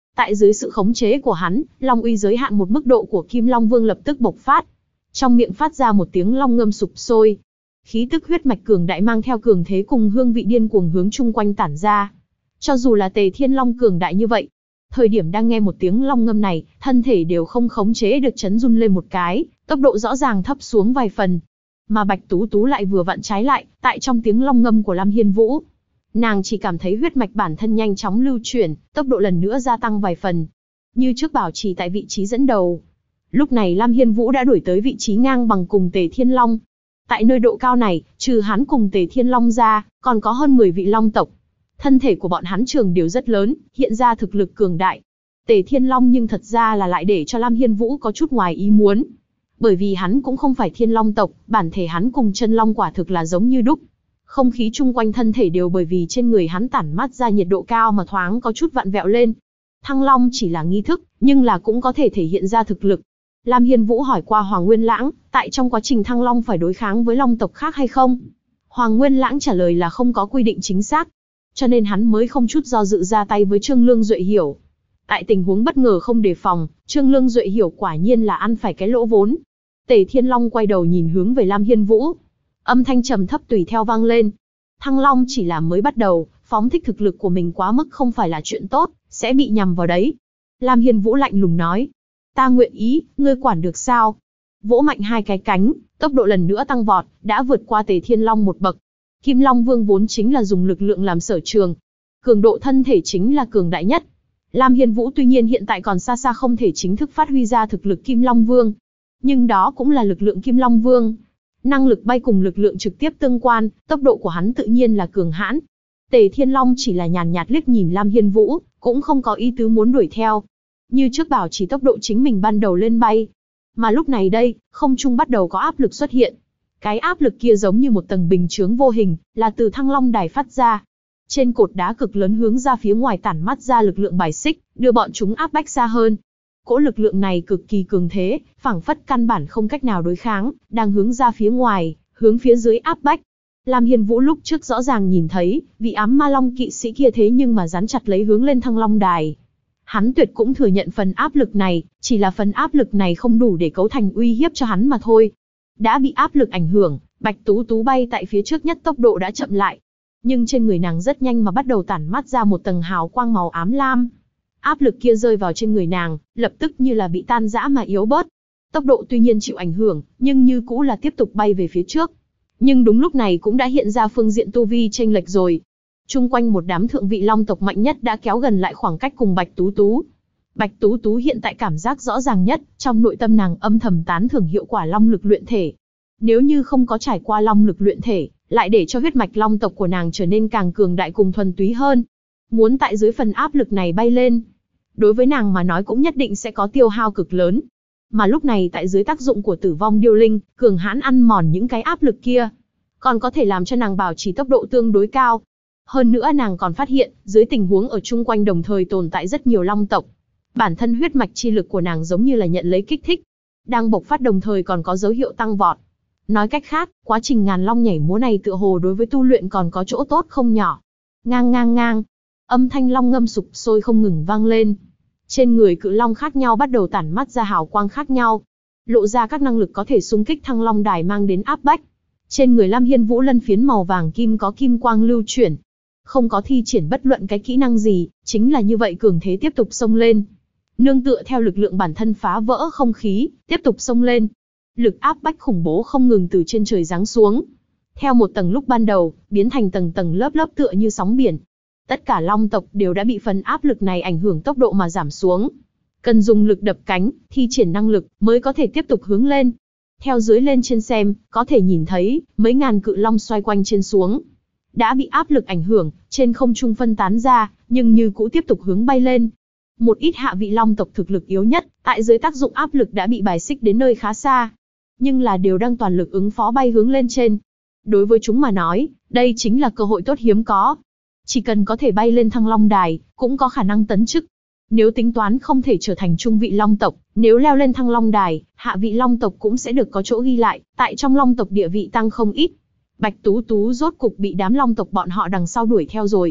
Tại dưới sự khống chế của hắn, long uy giới hạn một mức độ của Kim Long Vương lập tức bộc phát. Trong miệng phát ra một tiếng long ngâm sụp sôi. Khí tức huyết mạch cường đại mang theo cường thế cùng hương vị điên cuồng hướng chung quanh tản ra. Cho dù là Tề Thiên Long cường đại như vậy, thời điểm đang nghe một tiếng long ngâm này, thân thể đều không khống chế được chấn run lên một cái, tốc độ rõ ràng thấp xuống vài phần. Mà Bạch Tú Tú lại vừa vặn trái lại, tại trong tiếng long ngâm của Lam Hiên Vũ, nàng chỉ cảm thấy huyết mạch bản thân nhanh chóng lưu chuyển, tốc độ lần nữa gia tăng vài phần. Như trước bảo trì tại vị trí dẫn đầu. Lúc này Lam Hiên Vũ đã đuổi tới vị trí ngang bằng cùng Tề Thiên Long. Tại nơi độ cao này, trừ hắn cùng Tề Thiên Long ra, còn có hơn 10 vị long tộc. Thân thể của bọn hắn trường đều rất lớn, hiện ra thực lực cường đại. Tề Thiên Long nhưng thật ra là lại để cho Lam Hiên Vũ có chút ngoài ý muốn. Bởi vì hắn cũng không phải Thiên Long tộc, bản thể hắn cùng chân long quả thực là giống như đúc. Không khí chung quanh thân thể đều bởi vì trên người hắn tản mát ra nhiệt độ cao mà thoáng có chút vặn vẹo lên. Thăng long chỉ là nghi thức, nhưng là cũng có thể thể hiện ra thực lực. Lam Hiên Vũ hỏi qua Hoàng Nguyên Lãng, tại trong quá trình thăng long phải đối kháng với long tộc khác hay không? Hoàng Nguyên Lãng trả lời là không có quy định chính xác. Cho nên hắn mới không chút do dự ra tay với Trương Lương Duệ Hiểu. Tại tình huống bất ngờ không đề phòng, Trương Lương Duệ Hiểu quả nhiên là ăn phải cái lỗ vốn. Tề Thiên Long quay đầu nhìn hướng về Lam Hiên Vũ. Âm thanh trầm thấp tùy theo vang lên. Thăng long chỉ là mới bắt đầu, phóng thích thực lực của mình quá mức không phải là chuyện tốt, sẽ bị nhầm vào đấy. Lam Hiên Vũ lạnh lùng nói. Ta nguyện ý, ngươi quản được sao? Vỗ mạnh hai cái cánh, tốc độ lần nữa tăng vọt, đã vượt qua Tề Thiên Long một bậc. Kim Long Vương vốn chính là dùng lực lượng làm sở trường. Cường độ thân thể chính là cường đại nhất. Lam Hiên Vũ tuy nhiên hiện tại còn xa xa không thể chính thức phát huy ra thực lực Kim Long Vương. Nhưng đó cũng là lực lượng Kim Long Vương. Năng lực bay cùng lực lượng trực tiếp tương quan, tốc độ của hắn tự nhiên là cường hãn. Tề Thiên Long chỉ là nhàn nhạt liếc nhìn Lam Hiên Vũ, cũng không có ý tứ muốn đuổi theo. Như trước bảo trì tốc độ chính mình ban đầu lên bay. Mà lúc này đây, không trung bắt đầu có áp lực xuất hiện. Cái áp lực kia giống như một tầng bình chướng vô hình, là từ Thăng Long Đài phát ra. Trên cột đá cực lớn hướng ra phía ngoài tản mát ra lực lượng bài xích, đưa bọn chúng áp bách xa hơn. Cỗ lực lượng này cực kỳ cường thế, phảng phất căn bản không cách nào đối kháng, đang hướng ra phía ngoài, hướng phía dưới áp bách. Lam Hiên Vũ lúc trước rõ ràng nhìn thấy, vị ám ma long kỵ sĩ kia thế nhưng mà dán chặt lấy hướng lên Thăng Long Đài. Hắn tuyệt cũng thừa nhận phần áp lực này, chỉ là phần áp lực này không đủ để cấu thành uy hiếp cho hắn mà thôi. Đã bị áp lực ảnh hưởng, Bạch Tú Tú bay tại phía trước nhất tốc độ đã chậm lại. Nhưng trên người nàng rất nhanh mà bắt đầu tản mát ra một tầng hào quang màu ám lam. Áp lực kia rơi vào trên người nàng, lập tức như là bị tan rã mà yếu bớt. Tốc độ tuy nhiên chịu ảnh hưởng, nhưng như cũ là tiếp tục bay về phía trước. Nhưng đúng lúc này cũng đã hiện ra phương diện tu vi chênh lệch rồi. Chung quanh một đám thượng vị long tộc mạnh nhất đã kéo gần lại khoảng cách cùng Bạch Tú Tú. Bạch Tú Tú hiện tại cảm giác rõ ràng nhất, trong nội tâm nàng âm thầm tán thưởng hiệu quả long lực luyện thể. Nếu như không có trải qua long lực luyện thể, lại để cho huyết mạch long tộc của nàng trở nên càng cường đại cùng thuần túy hơn. Muốn tại dưới phần áp lực này bay lên, đối với nàng mà nói cũng nhất định sẽ có tiêu hao cực lớn. Mà lúc này tại dưới tác dụng của Tử Vong Điêu Linh, cường hãn ăn mòn những cái áp lực kia, còn có thể làm cho nàng bảo trì tốc độ tương đối cao. Hơn nữa nàng còn phát hiện, dưới tình huống ở chung quanh đồng thời tồn tại rất nhiều long tộc. Bản thân huyết mạch chi lực của nàng giống như là nhận lấy kích thích, đang bộc phát đồng thời còn có dấu hiệu tăng vọt. Nói cách khác, quá trình ngàn long nhảy múa này tựa hồ đối với tu luyện còn có chỗ tốt không nhỏ. Ngang ngang ngang, âm thanh long ngâm sục sôi không ngừng vang lên. Trên người cự long khác nhau bắt đầu tản mát ra hào quang khác nhau, lộ ra các năng lực có thể xung kích Thăng Long Đài mang đến áp bách. Trên người Lam Hiên Vũ lân phiến màu vàng kim có kim quang lưu chuyển, không có thi triển bất luận cái kỹ năng gì, chính là như vậy cường thế tiếp tục xông lên. Nương tựa theo lực lượng bản thân phá vỡ không khí, tiếp tục xông lên. Lực áp bách khủng bố không ngừng từ trên trời giáng xuống. Theo một tầng lúc ban đầu, biến thành tầng tầng lớp lớp tựa như sóng biển. Tất cả long tộc đều đã bị phần áp lực này ảnh hưởng tốc độ mà giảm xuống. Cần dùng lực đập cánh, thi triển năng lực, mới có thể tiếp tục hướng lên. Theo dưới lên trên xem, có thể nhìn thấy, mấy ngàn cự long xoay quanh trên xuống. Đã bị áp lực ảnh hưởng, trên không trung phân tán ra, nhưng như cũ tiếp tục hướng bay lên. Một ít hạ vị long tộc thực lực yếu nhất, tại dưới tác dụng áp lực đã bị bài xích đến nơi khá xa. Nhưng là đều đang toàn lực ứng phó bay hướng lên trên. Đối với chúng mà nói, đây chính là cơ hội tốt hiếm có. Chỉ cần có thể bay lên Thăng Long Đài, cũng có khả năng tấn chức. Nếu tính toán không thể trở thành trung vị long tộc, nếu leo lên Thăng Long Đài, hạ vị long tộc cũng sẽ được có chỗ ghi lại, tại trong long tộc địa vị tăng không ít. Bạch Tú Tú rốt cục bị đám long tộc bọn họ đằng sau đuổi theo rồi.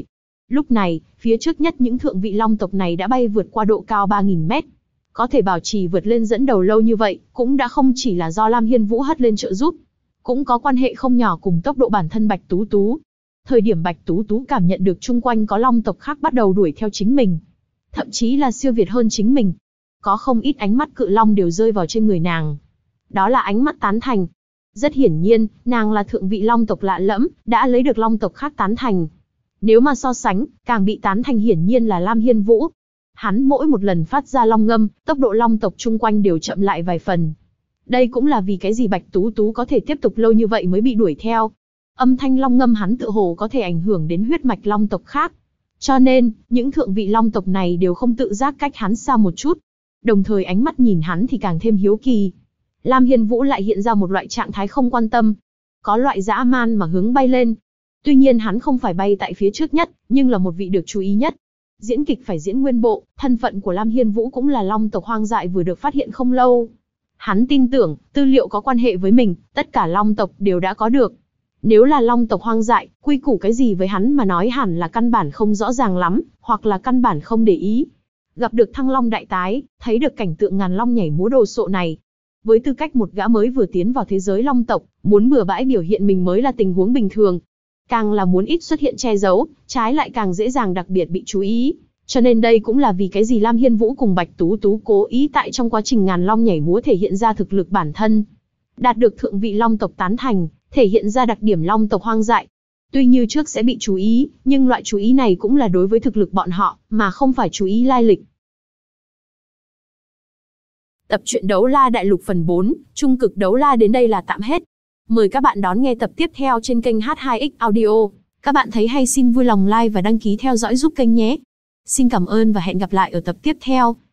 Lúc này, phía trước nhất những thượng vị long tộc này đã bay vượt qua độ cao 3.000 mét. Có thể bảo trì vượt lên dẫn đầu lâu như vậy, cũng đã không chỉ là do Lam Hiên Vũ hất lên trợ giúp, cũng có quan hệ không nhỏ cùng tốc độ bản thân Bạch Tú Tú. Thời điểm Bạch Tú Tú cảm nhận được chung quanh có long tộc khác bắt đầu đuổi theo chính mình, thậm chí là siêu việt hơn chính mình, có không ít ánh mắt cự long đều rơi vào trên người nàng. Đó là ánh mắt tán thành. Rất hiển nhiên, nàng là thượng vị long tộc lạ lẫm, đã lấy được long tộc khác tán thành. Nếu mà so sánh, càng bị tán thành hiển nhiên là Lam Hiên Vũ. Hắn mỗi một lần phát ra long ngâm, tốc độ long tộc chung quanh đều chậm lại vài phần. Đây cũng là vì cái gì Bạch Tú Tú có thể tiếp tục lâu như vậy mới bị đuổi theo. Âm thanh long ngâm hắn tự hồ có thể ảnh hưởng đến huyết mạch long tộc khác. Cho nên, những thượng vị long tộc này đều không tự giác cách hắn xa một chút. Đồng thời ánh mắt nhìn hắn thì càng thêm hiếu kỳ. Lam Hiên Vũ lại hiện ra một loại trạng thái không quan tâm. Có loại dã man mà hướng bay lên. Tuy nhiên hắn không phải bay tại phía trước nhất, nhưng là một vị được chú ý nhất. Diễn kịch phải diễn nguyên bộ, thân phận của Lam Hiên Vũ cũng là long tộc hoang dại vừa được phát hiện không lâu. Hắn tin tưởng, tư liệu có quan hệ với mình, tất cả long tộc đều đã có được. Nếu là long tộc hoang dại, quy củ cái gì với hắn mà nói hẳn là căn bản không rõ ràng lắm, hoặc là căn bản không để ý. Gặp được Thăng Long đại tái, thấy được cảnh tượng ngàn long nhảy múa đồ sộ này. Với tư cách một gã mới vừa tiến vào thế giới long tộc, muốn bừa bãi biểu hiện mình mới là tình huống bình thường. Càng là muốn ít xuất hiện che giấu, trái lại càng dễ dàng đặc biệt bị chú ý. Cho nên đây cũng là vì cái gì Lam Hiên Vũ cùng Bạch Tú Tú cố ý tại trong quá trình ngàn long nhảy múa thể hiện ra thực lực bản thân. Đạt được thượng vị long tộc tán thành, thể hiện ra đặc điểm long tộc hoang dại. Tuy như trước sẽ bị chú ý, nhưng loại chú ý này cũng là đối với thực lực bọn họ, mà không phải chú ý lai lịch. Tập truyện Đấu La Đại Lục phần 4, Trung cực Đấu La đến đây là tạm hết. Mời các bạn đón nghe tập tiếp theo trên kênh H2X Audio. Các bạn thấy hay xin vui lòng like và đăng ký theo dõi giúp kênh nhé. Xin cảm ơn và hẹn gặp lại ở tập tiếp theo.